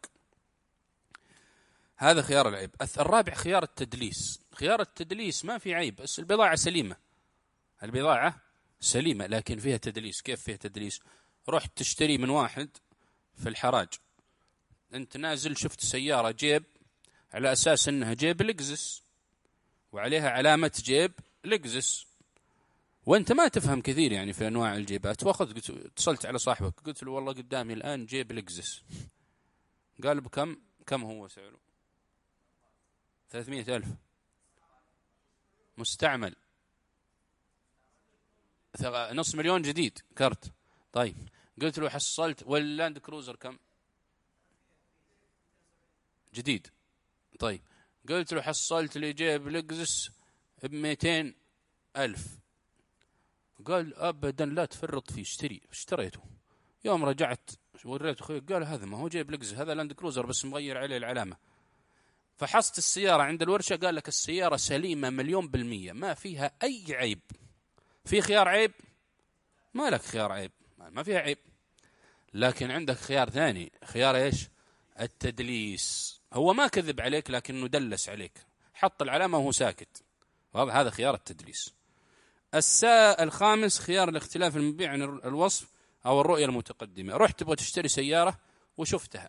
هذا خيار العيب. الرابع خيار التدليس. خيار التدليس ما في عيب، بس البضاعة سليمة، البضاعة سليمة لكن فيها تدليس. كيف فيها تدليس؟ رحت تشتري من واحد في الحراج، أنت نازل شفت سيارة جيب على أساس أنها جيب لكزس وعليها علامة جيب لكزس، وأنت ما تفهم كثير يعني في أنواع الجيبات، وأخذت اتصلت على صاحبك قلت له والله قدامي الآن جيب لكزس، قال بكم؟ كم هو سعره؟ ثلاثمائة ألف مستعمل، نص مليون جديد كرت. طيب قلت له حصلت واللاند كروزر كم جديد؟ طيب قلت له حصلت لي جيب لكزس بمئتين ألف، قال أبدا لا تفرط فيه اشتري. اشتريته. يوم رجعت وريت أخوي قال هذا ما هو جيب لكزس، هذا لاند كروزر بس مغير عليه العلامة. فحصت السيارة عند الورشة، قال لك السيارة سليمة مليون بالمية، ما فيها أي عيب. في خيار عيب؟ ما لك خيار عيب، ما فيها عيب. لكن عندك خيار ثاني، خيار إيش؟ التدليس. هو ما كذب عليك لكنه دلس عليك، حط العلامة وهو ساكت، هذا خيار التدليس. السا الخامس خيار الاختلاف المبيع عن الوصف أو الرؤية المتقدمة. رحت تبغى تشتري سيارة وشفتها،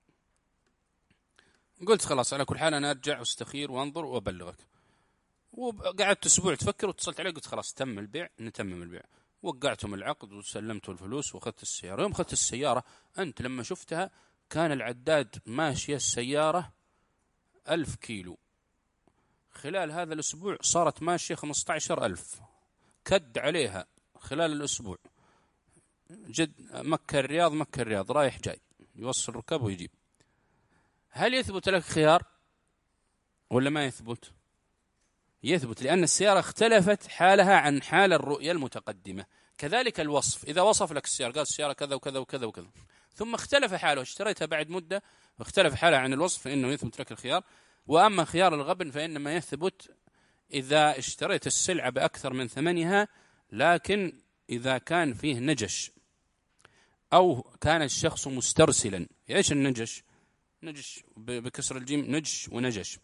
قلت خلاص على كل حال أنا أرجع واستخير وأنظر وأبلغك، وقعدت أسبوع تفكر واتصلت عليه قلت خلاص تم البيع، نتمم البيع، وقعتم العقد وسلمتوا الفلوس وأخذت السيارة. يوم أخذت السيارة أنت لما شفتها كان العداد ماشية السيارة ألف كيلو، خلال هذا الأسبوع صارت ماشية خمسة عشر ألف، كد عليها خلال الأسبوع، جد مكة الرياض مكة الرياض رايح جاي، يوصل ركب ويجيب. هل يثبت لك خيار ولا ما يثبت؟ يثبت، لأن السيارة اختلفت حالها عن حال الرؤية المتقدمة. كذلك الوصف، إذا وصف لك السيارة قال السيارة كذا وكذا وكذا وكذا، ثم اختلف حاله، اشتريتها بعد مدة واختلف حالها عن الوصف، فإنه يثبت لك الخيار. وأما خيار الغبن فإنما يثبت إذا اشتريت السلعة بأكثر من ثمنها، لكن إذا كان فيه نجش أو كان الشخص مسترسلا. إيش النجش؟ نجش بكسر الجيم، نجش ونجش.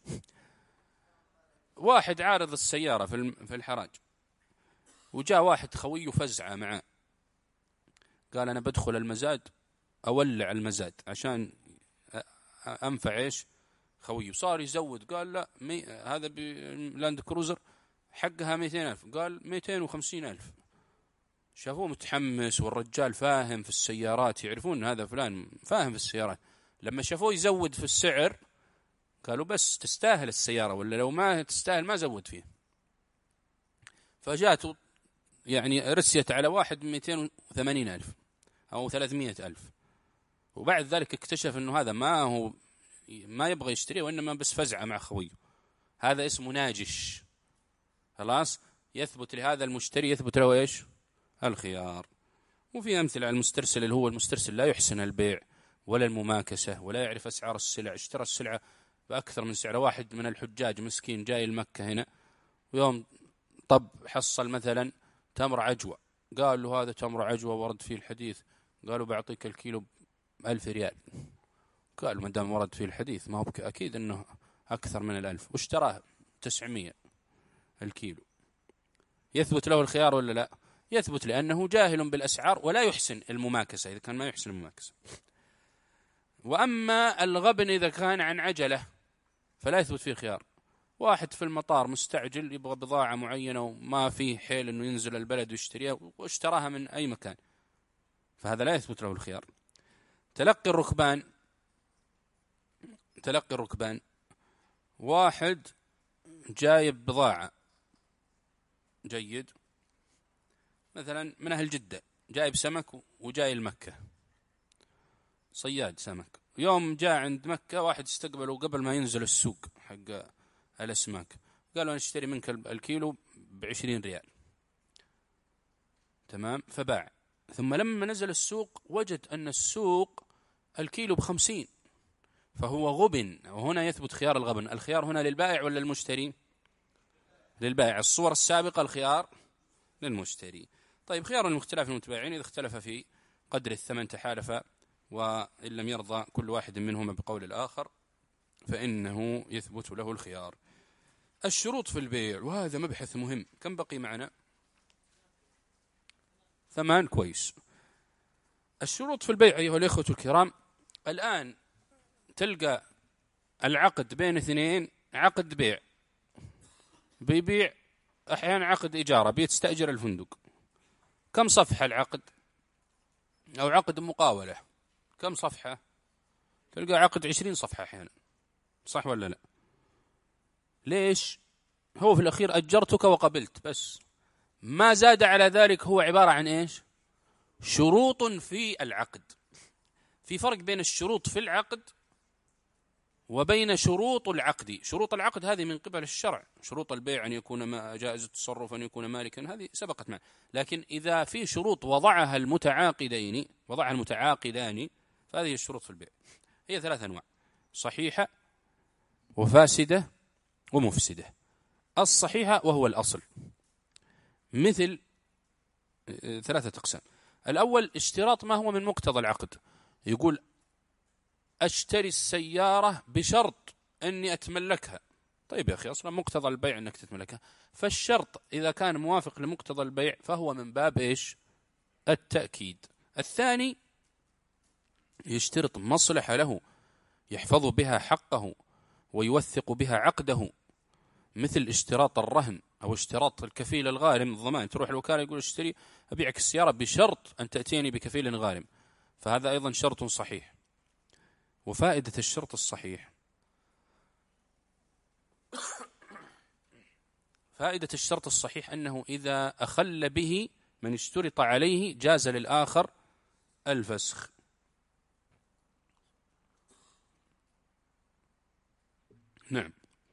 واحد عارض السيارة في الحراج، وجاء واحد خوي فزعة معه، قال أنا بدخل المزاد أولع المزاد عشان أنفع إيش خوي، صار يزود، قال لا مي... هذا بلاند كروزر حقها مئتين ألف، قال مئتين وخمسين ألف. شافوه متحمس والرجال فاهم في السيارات، يعرفون هذا فلان فاهم في السيارات، لما شافوه يزود في السعر قالوا بس تستاهل السيارة، ولا لو ما تستاهل ما زود فيه. فجاته يعني رسيت على واحد مئتين وثمانين ألف أو ثلاثمائة ألف، وبعد ذلك اكتشف أنه هذا ما هو ما يبغى يشتريه، وإنما بس فزعة مع خويه. هذا اسمه ناجش، خلاص يثبت لهذا المشتري يثبت له إيش؟ الخيار. وفي أمثلة على المسترسل، اللي هو المسترسل لا يحسن البيع ولا المماكسة ولا يعرف أسعار السلع، اشترى السلعة بأكثر من سعر. واحد من الحجاج مسكين جاي المكة هنا، ويوم طب حصل مثلا تمر عجوة، قال له هذا تمر عجوة ورد فيه الحديث، قالوا بعطيك الكيلو بألف ريال. قال ما دام ورد فيه الحديث ما هو أكيد أنه أكثر من الألف، واشتراه تسعمية الكيلو. يثبت له الخيار ولا لا؟ يثبت، لأنه جاهل بالأسعار ولا يحسن المماكسة إذا كان ما يحسن المماكسة. وأما الغبن إذا كان عن عجلة فلا يثبت فيه خيار. واحد في المطار مستعجل يبغى بضاعة معينة وما فيه حيل أنه ينزل البلد ويشتريها واشتراها من أي مكان، فهذا لا يثبت له الخيار. تلقي الركبان، تلقي الركبان، واحد جايب بضاعة جيد مثلا من أهل جدة، جايب سمك وجاي المكة، صياد سمك. يوم جاء عند مكة واحد استقبله قبل ما ينزل السوق حق الأسماك، قالوا نشتري منك الكيلو بعشرين ريال، تمام، فباع. ثم لما نزل السوق وجد أن السوق الكيلو بخمسين، فهو غبن. وهنا يثبت خيار الغبن. الخيار هنا للبائع ولا للمشتري؟ للبائع. الصورة السابقة الخيار للمشتري. طيب خيار المختلف المتبايعين إذا اختلف في قدر الثمن تحالف، وإن لم يرضى كل واحد منهما بقول الآخر فإنه يثبت له الخيار. الشروط في البيع، وهذا مبحث مهم. كم بقي معنا؟ ثمان، كويس. الشروط في البيع أيها الإخوة الكرام، الآن تلقى العقد بين اثنين، عقد بيع بيبيع، أحيانا عقد إجارة بيستأجر الفندق، كم صفحة العقد؟ أو عقد مقاولة كم صفحة؟ تلقى عقد عشرين صفحة أحيانا، صح ولا لا؟ ليش؟ هو في الأخير أجرتك وقبلت بس، ما زاد على ذلك. هو عبارة عن إيش؟ شروط في العقد. في فرق بين الشروط في العقد وبين شروط العقد. شروط العقد هذه من قبل الشرع، شروط البيع أن يكون جائز التصرف، أن يكون مالكا، هذه سبقت معنا. لكن إذا في شروط وضعها المتعاقدين وضعها المتعاقدان فهذه الشروط في البيع. هي ثلاث أنواع: صحيحة وفاسدة ومفسدة. الصحيحة وهو الأصل مثل ثلاثة أقسام. الأول اشتراط ما هو من مقتضى العقد، يقول أشتري السيارة بشرط أني أتملكها. طيب يا أخي أصلا مقتضى البيع أنك تتملكها، فالشرط إذا كان موافق لمقتضى البيع فهو من باب إيش؟ التأكيد. الثاني يشترط مصلحة له يحفظ بها حقه ويوثق بها عقده، مثل اشتراط الرهن أو اشتراط الكفيل الغارم الضمان. تروح الوكالة يقول اشتري أبيعك السيارة بشرط أن تأتيني بكفيل غارم، فهذا أيضا شرط صحيح. وفائدة الشرط الصحيح فائدة الشرط الصحيح أنه إذا أخل به من اشترط عليه جاز للآخر الفسخ. نعم.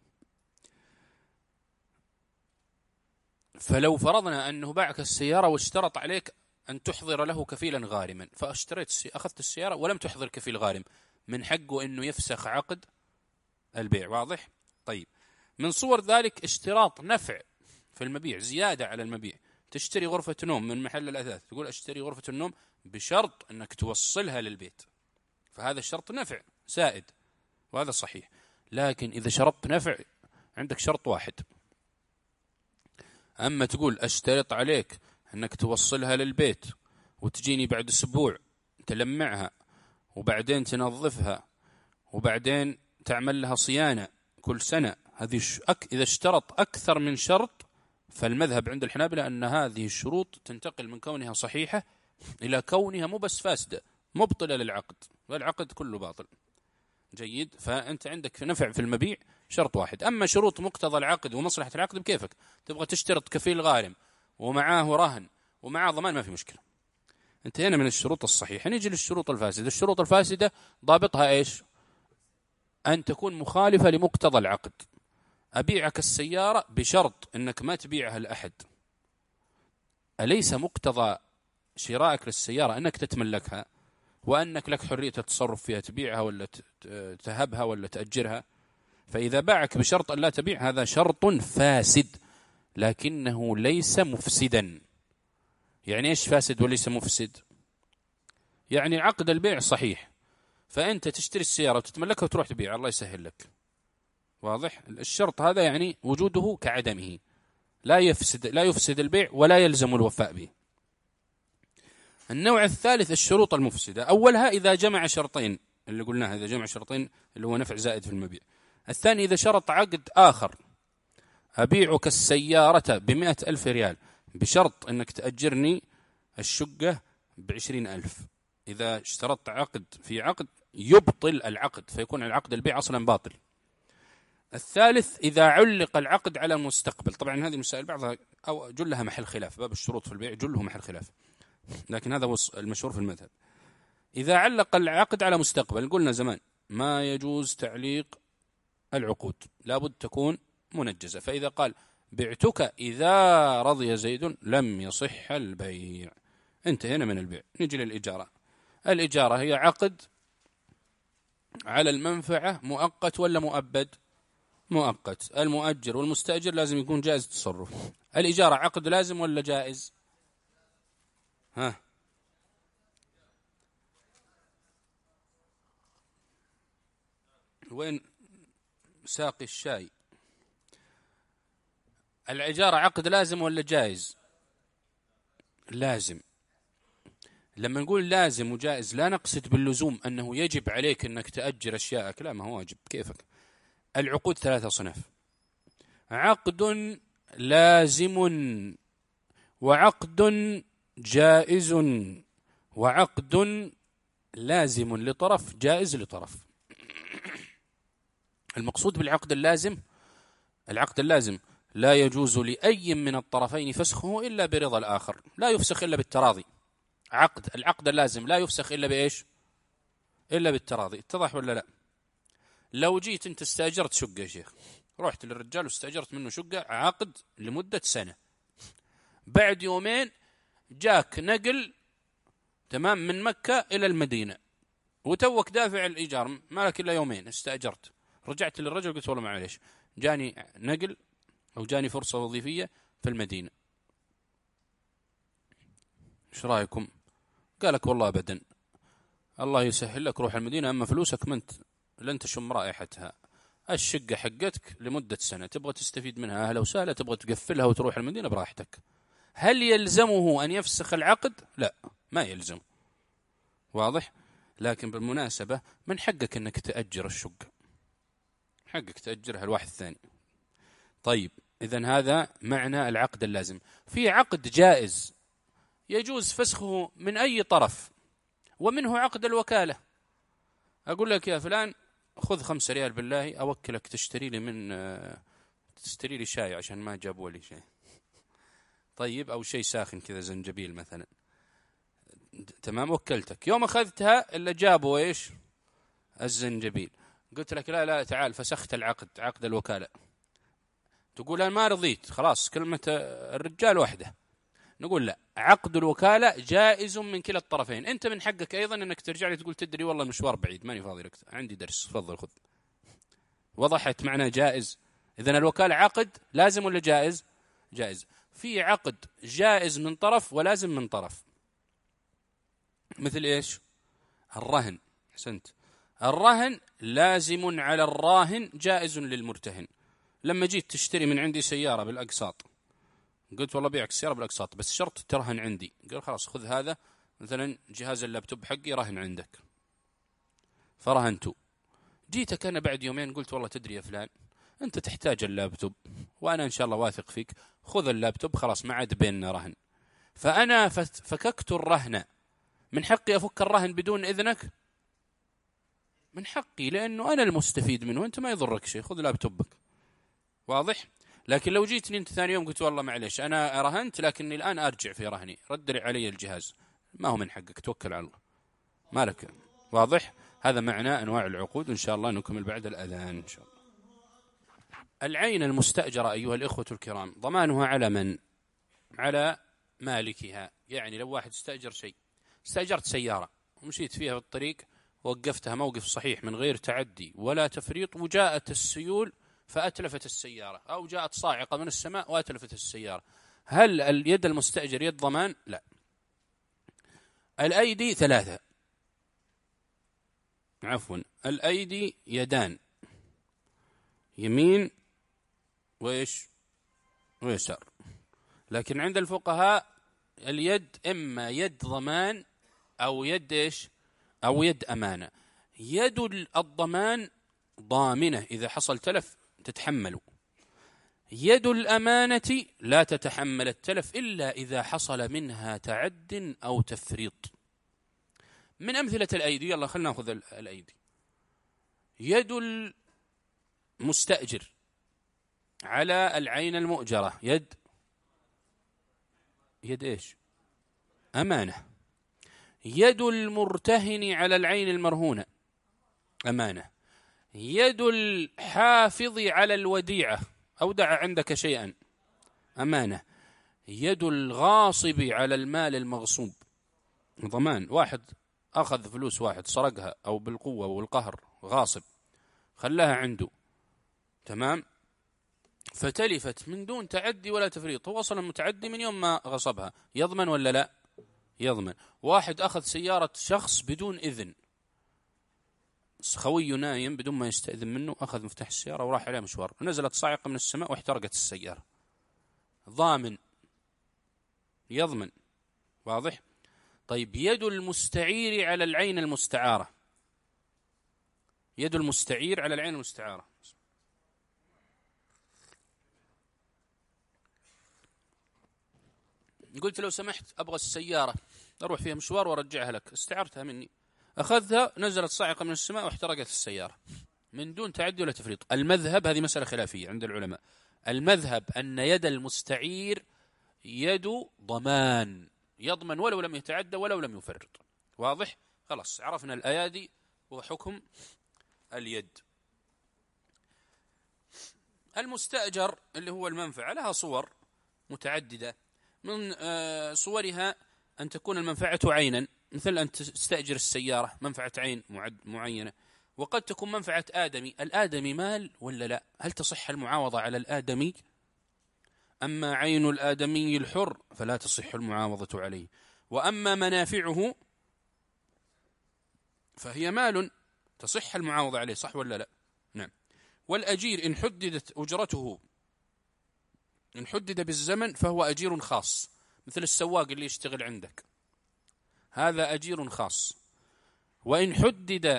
فلو فرضنا أنه باعك السيارة واشترط عليك أن تحضر له كفيلا غارما، فاشتريت أخذت السيارة ولم تحضر كفيل غارم، من حقه أنه يفسخ عقد البيع. واضح؟ طيب، من صور ذلك اشتراط نفع في المبيع زيادة على المبيع. تشتري غرفة نوم من محل الأثاث، تقول اشتري غرفة النوم بشرط أنك توصلها للبيت، فهذا الشرط نفع زائد وهذا صحيح. لكن إذا شرطت نفع عندك شرط واحد، أما تقول أشترط عليك أنك توصلها للبيت وتجيني بعد أسبوع تلمعها وبعدين تنظفها وبعدين تعمل لها صيانة كل سنة، هذه أك... إذا اشترط أكثر من شرط فالمذهب عند الحنابلة أن هذه الشروط تنتقل من كونها صحيحة إلى كونها مو بس فاسدة مبطلة للعقد، والعقد كله باطل. جيد. فأنت عندك في نفع في المبيع شرط واحد. أما شروط مقتضى العقد ومصلحة العقد بكيفك، تبغى تشترط كفيل غارم ومعاه رهن ومعاه ضمان ما في مشكلة. انتهينا من الشروط الصحيحة، نيجي للشروط الفاسدة. الشروط الفاسدة ضابطها إيش؟ أن تكون مخالفة لمقتضى العقد. أبيعك السيارة بشرط أنك ما تبيعها لأحد. أليس مقتضى شرائك للسيارة أنك تتملكها وأنك لك حرية التصرف فيها، تبيعها ولا تهبها ولا تأجرها؟ فإذا باعك بشرط أن لا تبيع هذا شرط فاسد لكنه ليس مفسدا. يعني إيش فاسد وليس مفسد؟ يعني عقد البيع صحيح، فأنت تشتري السيارة وتتملكها وتروح تبيع، الله يسهل لك. واضح؟ الشرط هذا يعني وجوده كعدمه، لا يفسد لا يفسد البيع ولا يلزم الوفاء به. النوع الثالث الشروط المفسدة. أولها إذا جمع شرطين اللي قلناها، إذا جمع شرطين اللي هو نفع زائد في المبيع. الثاني إذا شرط عقد آخر، أبيعك السيارة بمئة ألف ريال بشرط أنك تأجرني الشقة بعشرين ألف. إذا اشترطت عقد في عقد يبطل العقد، فيكون العقد البيع أصلا باطل. الثالث إذا علق العقد على المستقبل. طبعا هذه المسائل بعضها أو جلها محل خلاف، باب الشروط في البيع جله محل خلاف، لكن هذا هو المشهور في المذهب. إذا علق العقد على مستقبل، قلنا زمان ما يجوز تعليق العقود، لابد تكون منجزة. فإذا قال بعتك إذا رضي زيد لم يصح البيع، انتهينا من البيع. نجي للإجارة. الإجارة هي عقد على المنفعة، مؤقت ولا مؤبد؟ مؤقت. المؤجر والمستأجر لازم يكون جائز التصرف. الإجارة عقد لازم ولا جائز؟ ها وين ساقي الشاي؟ الإجارة عقد لازم ولا جائز؟ لازم. لما نقول لازم وجائز لا نقصد باللزوم أنه يجب عليك أنك تأجر أشياءك، لا، ما هو واجب، كيفك. العقود ثلاثة صنف: عقد لازم، وعقد جائز، وعقد لازم لطرف جائز لطرف. المقصود بالعقد اللازم، العقد اللازم لا يجوز لأي من الطرفين فسخه إلا برضا الآخر، لا يفسخ إلا بالتراضي. عقد العقد اللازم لا يفسخ إلا بإيش؟ إلا بالتراضي. اتضح ولا لا؟ لو جيت انت استأجرت شقة يا شيخ، رحت للرجال واستأجرت منه شقة عقد لمدة سنة، بعد يومين جاك نقل تمام من مكة إلى المدينة وتوك دافع الإيجار، ما لك إلا يومين استأجرت، رجعت للرجل قلت والله معليش جاني نقل أو جاني فرصة وظيفية في المدينة، ايش رايكم؟ قالك والله أبدا، الله يسهل لك روح المدينة، أما فلوسك منت لن تشم رائحتها، الشقة حقتك لمدة سنة، تبغى تستفيد منها أهلا وسهلا، تبغى تقفلها وتروح المدينة براحتك. هل يلزمه أن يفسخ العقد؟ لا، ما يلزم، واضح. لكن بالمناسبة من حقك أنك تأجر الشقة، حقك تأجرها الواحد الثاني. طيب إذن هذا معنى العقد اللازم. في عقد جائز يجوز فسخه من أي طرف، ومنه عقد الوكالة. أقول لك يا فلان خذ خمسة ريال بالله أوكلك تشتري لي من تشتري لي شاي عشان ما جابوا لي شيء، طيب، أو شيء ساخن كذا زنجبيل مثلا، تمام، وكلتك. يوم أخذتها إلا جابوا إيش؟ الزنجبيل. قلت لك لا لا تعال، فسخت العقد، عقد الوكالة. تقول أنا ما رضيت، خلاص كلمة الرجال واحدة. نقول لا، عقد الوكالة جائز من كلا الطرفين. أنت من حقك أيضا أنك ترجع لي تقول تدري والله المشوار بعيد ماني فاضي لك، عندي درس، تفضل خذ. وضحت معنى جائز. إذن الوكالة عقد لازم ولا جائز؟ جائز. في عقد جائز من طرف ولازم من طرف، مثل إيش؟ الرهن. حسنت، الرهن لازم على الراهن جائز للمرتهن. لما جيت تشتري من عندي سيارة بالأقساط، قلت والله بيعك السيارة بالأقساط بس شرط ترهن عندي، قال خلاص خذ هذا مثلا جهاز اللابتوب حقي رهن عندك، فرهنته. جيتك أنا بعد يومين قلت والله تدري يا فلان أنت تحتاج اللابتوب وأنا إن شاء الله واثق فيك، خذ اللابتوب خلاص ما عاد بيننا رهن. فأنا فككت الرهن، من حقي أفك الرهن بدون إذنك؟ من حقي، لأنه أنا المستفيد منه، أنت ما يضرك شيء، خذ لابتوبك، واضح. لكن لو جيتني أنت ثاني يوم قلت والله معليش أنا رهنت لكني الآن أرجع في رهني، رد علي الجهاز، ما هو من حقك، توكل على الله، مالك، واضح. هذا معنى أنواع العقود، إن شاء الله نكمل بعد الأذان إن شاء الله. العين المستأجرة أيها الإخوة الكرام ضمانها على من؟ على مالكها. يعني لو واحد استأجر شيء، استأجرت سيارة ومشيت فيها في الطريق ووقفتها موقف صحيح من غير تعدي ولا تفريط، وجاءت السيول فأتلفت السيارة، أو جاءت صاعقة من السماء وأتلفت السيارة، هل اليد المستأجر يد ضمان؟ لا. الأيدي ثلاثة، عفوا الأيدي يدان، يمين وإيش ويسار. لكن عند الفقهاء اليد إما يد ضمان أو يد إيش أو يد أمانة. يد الضمان ضامنة، إذا حصل تلف تتحمل. يد الأمانة لا تتحمل التلف إلا إذا حصل منها تعد أو تفريط. من أمثلة الأيدي، يلا خلنا نأخذ الأيدي. يد المستأجر على العين المؤجرة يد يد إيش؟ أمانة. يد المرتهن على العين المرهونة أمانة. يد الحافظ على الوديعة أودع عندك شيئا أمانة. يد الغاصب على المال المغصوب ضمان. واحد أخذ فلوس واحد سرقها أو بالقوة والقهر، غاصب خلاها عنده، تمام، فتلفت من دون تعدي ولا تفريط، هو أصلا متعدي من يوم ما غصبها، يضمن ولا لا؟ يضمن. واحد أخذ سيارة شخص بدون إذن، خوي نايم بدون ما يستأذن منه، أخذ مفتاح السيارة وراح عليه مشوار، نزلت صاعقة من السماء واحترقت السيارة، ضامن، يضمن، واضح. طيب يد المستعير على العين المستعارة، يد المستعير على العين المستعارة، قلت لو سمحت أبغى السيارة أروح فيها مشوار وأرجعها لك، استعرتها مني، أخذها نزلت صاعقة من السماء واحترقت السيارة من دون تعدي ولا تفريط. المذهب، هذه مسألة خلافية عند العلماء، المذهب أن يد المستعير يد ضمان، يضمن ولو لم يتعدى ولو لم يفرط، واضح. خلاص عرفنا الأيادي وحكم اليد. المستأجر اللي هو المنفعة لها صور متعددة، من صورها أن تكون المنفعة عينا، مثل أن تستأجر السيارة منفعة عين معينة، وقد تكون منفعة آدمي. الآدمي مال ولا لا؟ هل تصح المعاوضة على الآدمي؟ أما عين الآدمي الحر فلا تصح المعاوضة عليه، وأما منافعه فهي مال تصح المعاوضة عليه، صح ولا لا؟ نعم. والأجير إن حددت أجرته، إن حدد بالزمن فهو أجير خاص، مثل السواق اللي يشتغل عندك، هذا أجير خاص. وإن حدد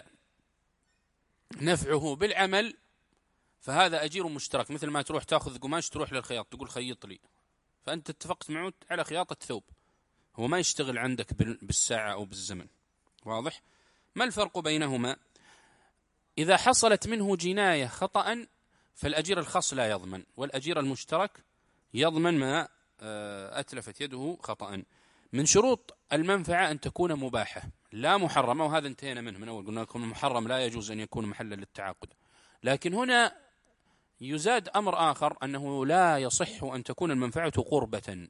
نفعه بالعمل فهذا أجير مشترك، مثل ما تروح تأخذ قماش تروح للخياط تقول خيط لي، فأنت اتفقت معه على خياطة ثوب، هو ما يشتغل عندك بالساعة أو بالزمن. واضح؟ ما الفرق بينهما؟ إذا حصلت منه جناية خطأ فالأجير الخاص لا يضمن، والأجير المشترك يضمن ما أتلفت يده خطأ. من شروط المنفعة أن تكون مباحة لا محرمة، وهذا انتهينا منه من أول، قلنا لكم المحرم لا يجوز أن يكون محلا للتعاقد. لكن هنا يزاد أمر آخر، أنه لا يصح أن تكون المنفعة قربة.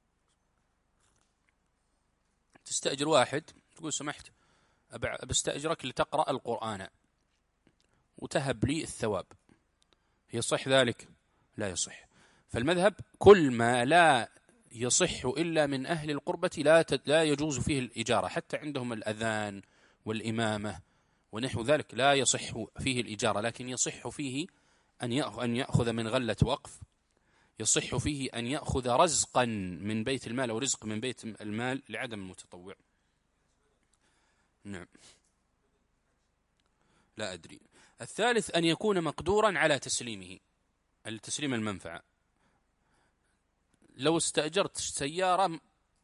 تستأجر واحد تقول سمحت بستأجرك لتقرأ القرآن وتهب لي الثواب، يصح ذلك؟ لا يصح. فالمذهب كل ما لا يصح إلا من أهل القربة لا لا يجوز فيه الإجارة، حتى عندهم الأذان والإمامة ونحو ذلك لا يصح فيه الإجارة، لكن يصح فيه أن يأخذ من غلة وقف، يصح فيه أن يأخذ رزقا من بيت المال أو رزق من بيت المال لعدم المتطوع. نعم. لا أدري. الثالث أن يكون مقدورا على تسليمه، التسليم المنفعة. لو استأجرت سيارة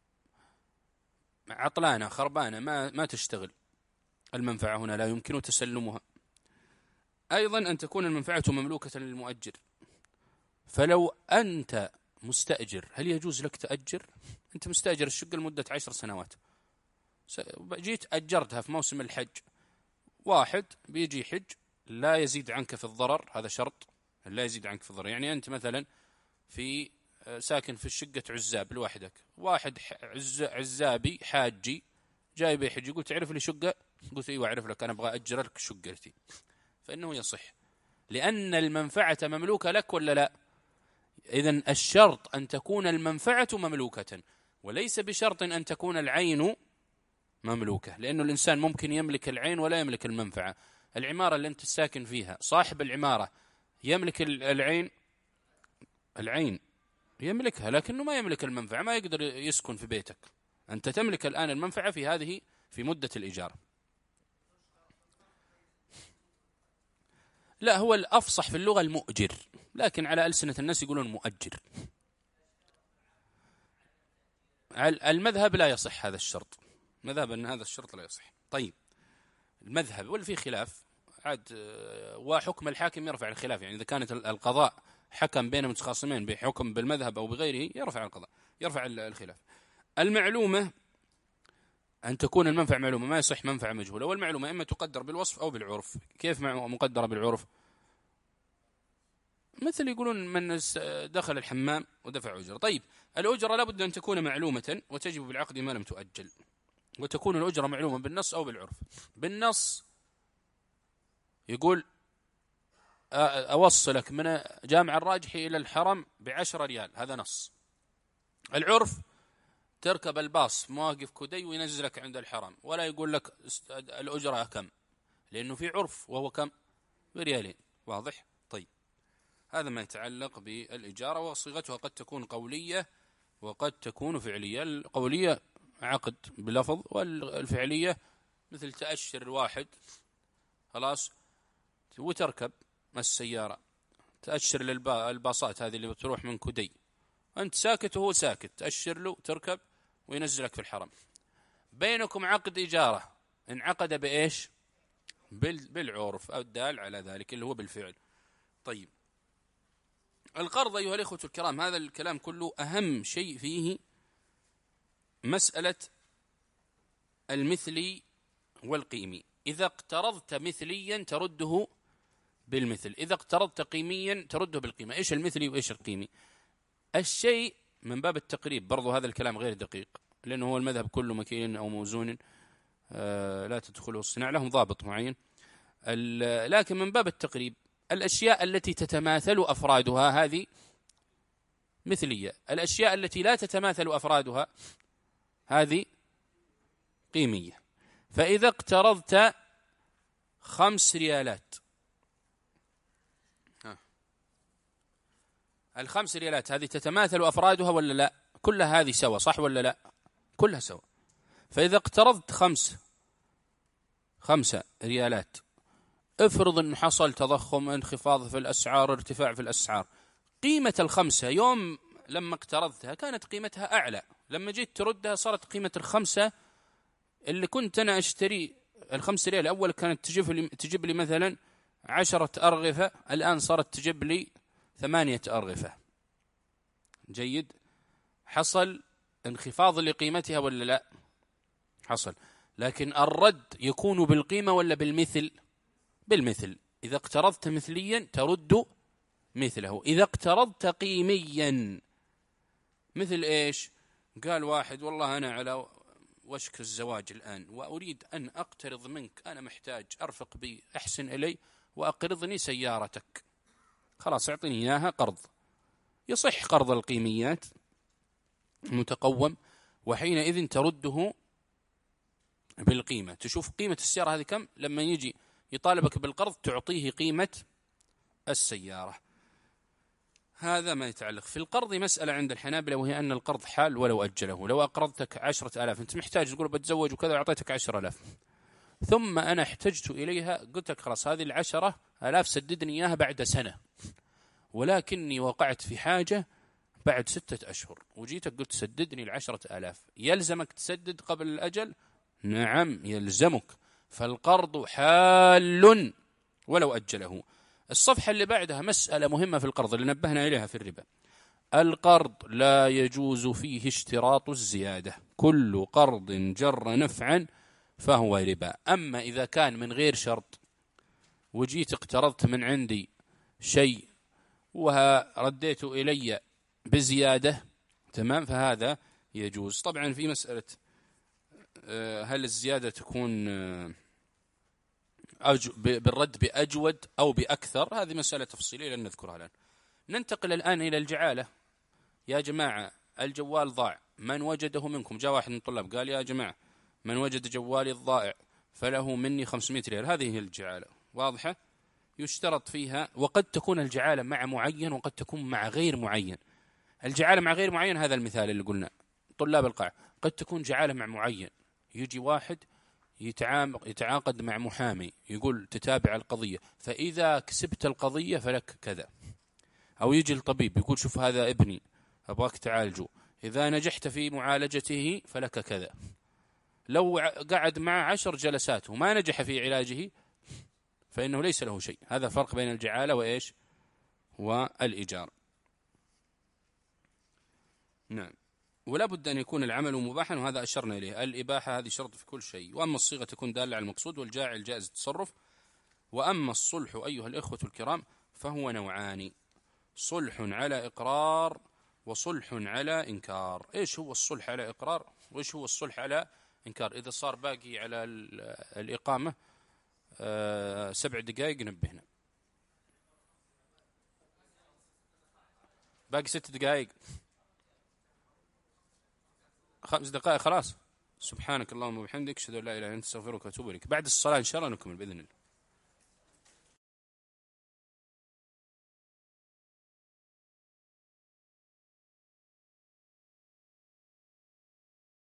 عطلانة خربانة ما ما تشتغل، المنفعة هنا لا يمكن تسلمها. أيضا أن تكون المنفعة مملوكة للمؤجر، فلو أنت مستأجر هل يجوز لك تأجر؟ أنت مستأجر الشقة لمدة عشر سنوات، جيت أجرتها في موسم الحج، واحد بيجي حج لا يزيد عنك في الضرر، هذا شرط لا يزيد عنك في الضرر. يعني أنت مثلا في ساكن في الشقة عزاب لوحدك، واحد عزابي حاجي جاي بيحج يقول تعرف لي شقة؟ قلت ايوه اعرف لك، انا ابغى اجر لك شقتي، فانه يصح لان المنفعة مملوكة لك ولا لا؟ اذن الشرط ان تكون المنفعة مملوكة، وليس بشرط ان تكون العين مملوكة، لانه الانسان ممكن يملك العين ولا يملك المنفعة. العمارة اللي انت ساكن فيها صاحب العمارة يملك العين، العين يملكها لكنه ما يملك المنفعة، ما يقدر يسكن في بيتك. أنت تملك الآن المنفعة في هذه في مدة الإيجار. لا، هو الأفصح في اللغة المؤجر، لكن على ألسنة الناس يقولون مؤجر. المذهب لا يصح هذا الشرط، مذهب أن هذا الشرط لا يصح. طيب المذهب ولا في خلاف عاد، وحكم الحاكم يرفع الخلاف، يعني إذا كانت القضاء حكم بين متخاصمين بحكم بالمذهب أو بغيره يرفع القضاء، يرفع الخلاف. المعلومة أن تكون المنفعة معلومة، ما يصح منفعة مجهولة، والمعلومة إما تقدر بالوصف أو بالعرف. كيف مقدرة بالعرف؟ مثل يقولون من دخل الحمام ودفع أجرة. طيب الأجرة لابد أن تكون معلومة وتجب بالعقد ما لم تؤجل، وتكون الأجرة معلومة بالنص أو بالعرف. بالنص يقول أوصلك من جامع الراجحي إلى الحرم بعشرة ريال، هذا نص. العرف تركب الباص مواقف كدي وينزلك عند الحرم، ولا يقول لك الأجرة كم، لأنه في عرف وهو كم؟ بريالين. واضح؟ طيب هذا ما يتعلق بالإجارة، وصيغتها قد تكون قولية وقد تكون فعلية. القولية عقد بلفظ، والفعلية مثل تأشر الواحد خلاص وتركب السيارة، تأشر للباصات هذه اللي بتروح من كدي، أنت ساكت وهو ساكت، تأشر له تركب وينزلك في الحرم. بينكم عقد إجارة انعقد بإيش؟ بالعرف أو الدال على ذلك اللي هو بالفعل. طيب القرض أيها الإخوة الكرام، هذا الكلام كله أهم شيء فيه مسألة المثلي والقيمي. إذا اقترضت مثليا ترده بالمثل، إذا اقترضت قيميا ترده بالقيمة. إيش المثلي وإيش القيمي؟ الشيء من باب التقريب، برضو هذا الكلام غير دقيق، لأنه هو المذهب كله مكين أو موزون آه لا تدخله الصناعة، لهم ضابط معين. لكن من باب التقريب الأشياء التي تتماثل أفرادها هذه مثلية، الأشياء التي لا تتماثل أفرادها هذه قيمية. فإذا اقترضت خمس ريالات، الخمس ريالات هذه تتماثل أفرادها ولا لا؟ كلها هذه سوا، صح ولا لا؟ كلها سوا. فإذا اقترضت خمس خمسة ريالات، افرض أن حصل تضخم، انخفاض في الأسعار، ارتفاع في الأسعار، قيمة الخمسة يوم لما اقترضتها كانت قيمتها أعلى، لما جيت تردها صارت قيمة الخمسة اللي كنت أنا أشتري الخمس ريال أول كانت تجيب لي, تجيب لي مثلا عشرة أرغفة، الآن صارت تجيب لي ثمانية أرغفة. جيد، حصل انخفاض لقيمتها ولا لا؟ حصل. لكن الرد يكون بالقيمة ولا بالمثل؟ بالمثل. إذا اقترضت مثليا ترد مثله. إذا اقترضت قيميا مثل إيش؟ قال واحد والله أنا على وشك الزواج الآن وأريد أن أقترض منك، أنا محتاج، أرفق بي، أحسن إلي وأقرضني سيارتك، خلاص أعطيني إياها قرض. يصح قرض القيميات متقوم، وحينئذ ترده بالقيمة. تشوف قيمة السيارة هذه كم، لما يجي يطالبك بالقرض تعطيه قيمة السيارة. هذا ما يتعلق في القرض. مسألة عند الحنابلة وهي أن القرض حال ولو أجله. لو أقرضتك عشرة آلاف، أنت محتاج تقول بتزوج وكذا، أعطيتك عشرة آلاف، ثم أنا احتجت إليها، قلت لك خلاص هذه العشرة آلاف سددني إياها بعد سنة، ولكني وقعت في حاجة بعد ستة أشهر وجيتك قلت سددني العشرة آلاف، يلزمك تسدد قبل الأجل؟ نعم يلزمك. فالقرض حال ولو أجله. الصفحة اللي بعدها مسألة مهمة في القرض اللي نبهنا إليها في الربا. القرض لا يجوز فيه اشتراط الزيادة، كل قرض جر نفعا فهو ربا. أما إذا كان من غير شرط، وجيت اقترضت من عندي شيء ورديت إلي بزيادة، تمام، فهذا يجوز. طبعا في مسألة هل الزيادة تكون بالرد بأجود أو بأكثر، هذه مسألة تفصيلية لن نذكرها الآن. ننتقل الآن إلى الجعالة. يا جماعة الجوال ضاع، من وجده منكم؟ جاء واحد من الطلاب قال يا جماعة من وجد جوالي الضائع فله مني خمسمائة ريال. هذه هي الجعالة، واضحة؟ يشترط فيها، وقد تكون الجعالة مع معين وقد تكون مع غير معين. الجعالة مع غير معين هذا المثال اللي قلنا طلاب القاع. قد تكون جعالة مع معين، يجي واحد يتعاقد مع محامي يقول تتابع القضية، فإذا كسبت القضية فلك كذا. أو يجي الطبيب يقول شوف هذا ابني أبغاك تعالجه، إذا نجحت في معالجته فلك كذا. لو قعد مع عشر جلسات وما نجح في علاجه فإنه ليس له شيء. هذا فرق بين الجعالة وإيش والإيجار. نعم. ولا بد أن يكون العمل مباحا، وهذا أشرنا إليه. الإباحة هذه شرط في كل شيء، وأما الصيغة تكون دالة على المقصود، والجاعل جائز التصرف. وأما الصلح أيها الإخوة الكرام فهو نوعان: صلح على إقرار وصلح على إنكار. إيش هو الصلح على إقرار وإيش هو الصلح على إنكار؟ إذا صار باقي على الإقامة آه سبع دقائق نبهنا. باقي ست دقائق، خمس دقائق خلاص. سبحانك اللهم وبحمدك، اشهد ان لا اله الا انت، استغفرك واتوب اليك. بعد الصلاه ان شاء الله نكمل باذن الله.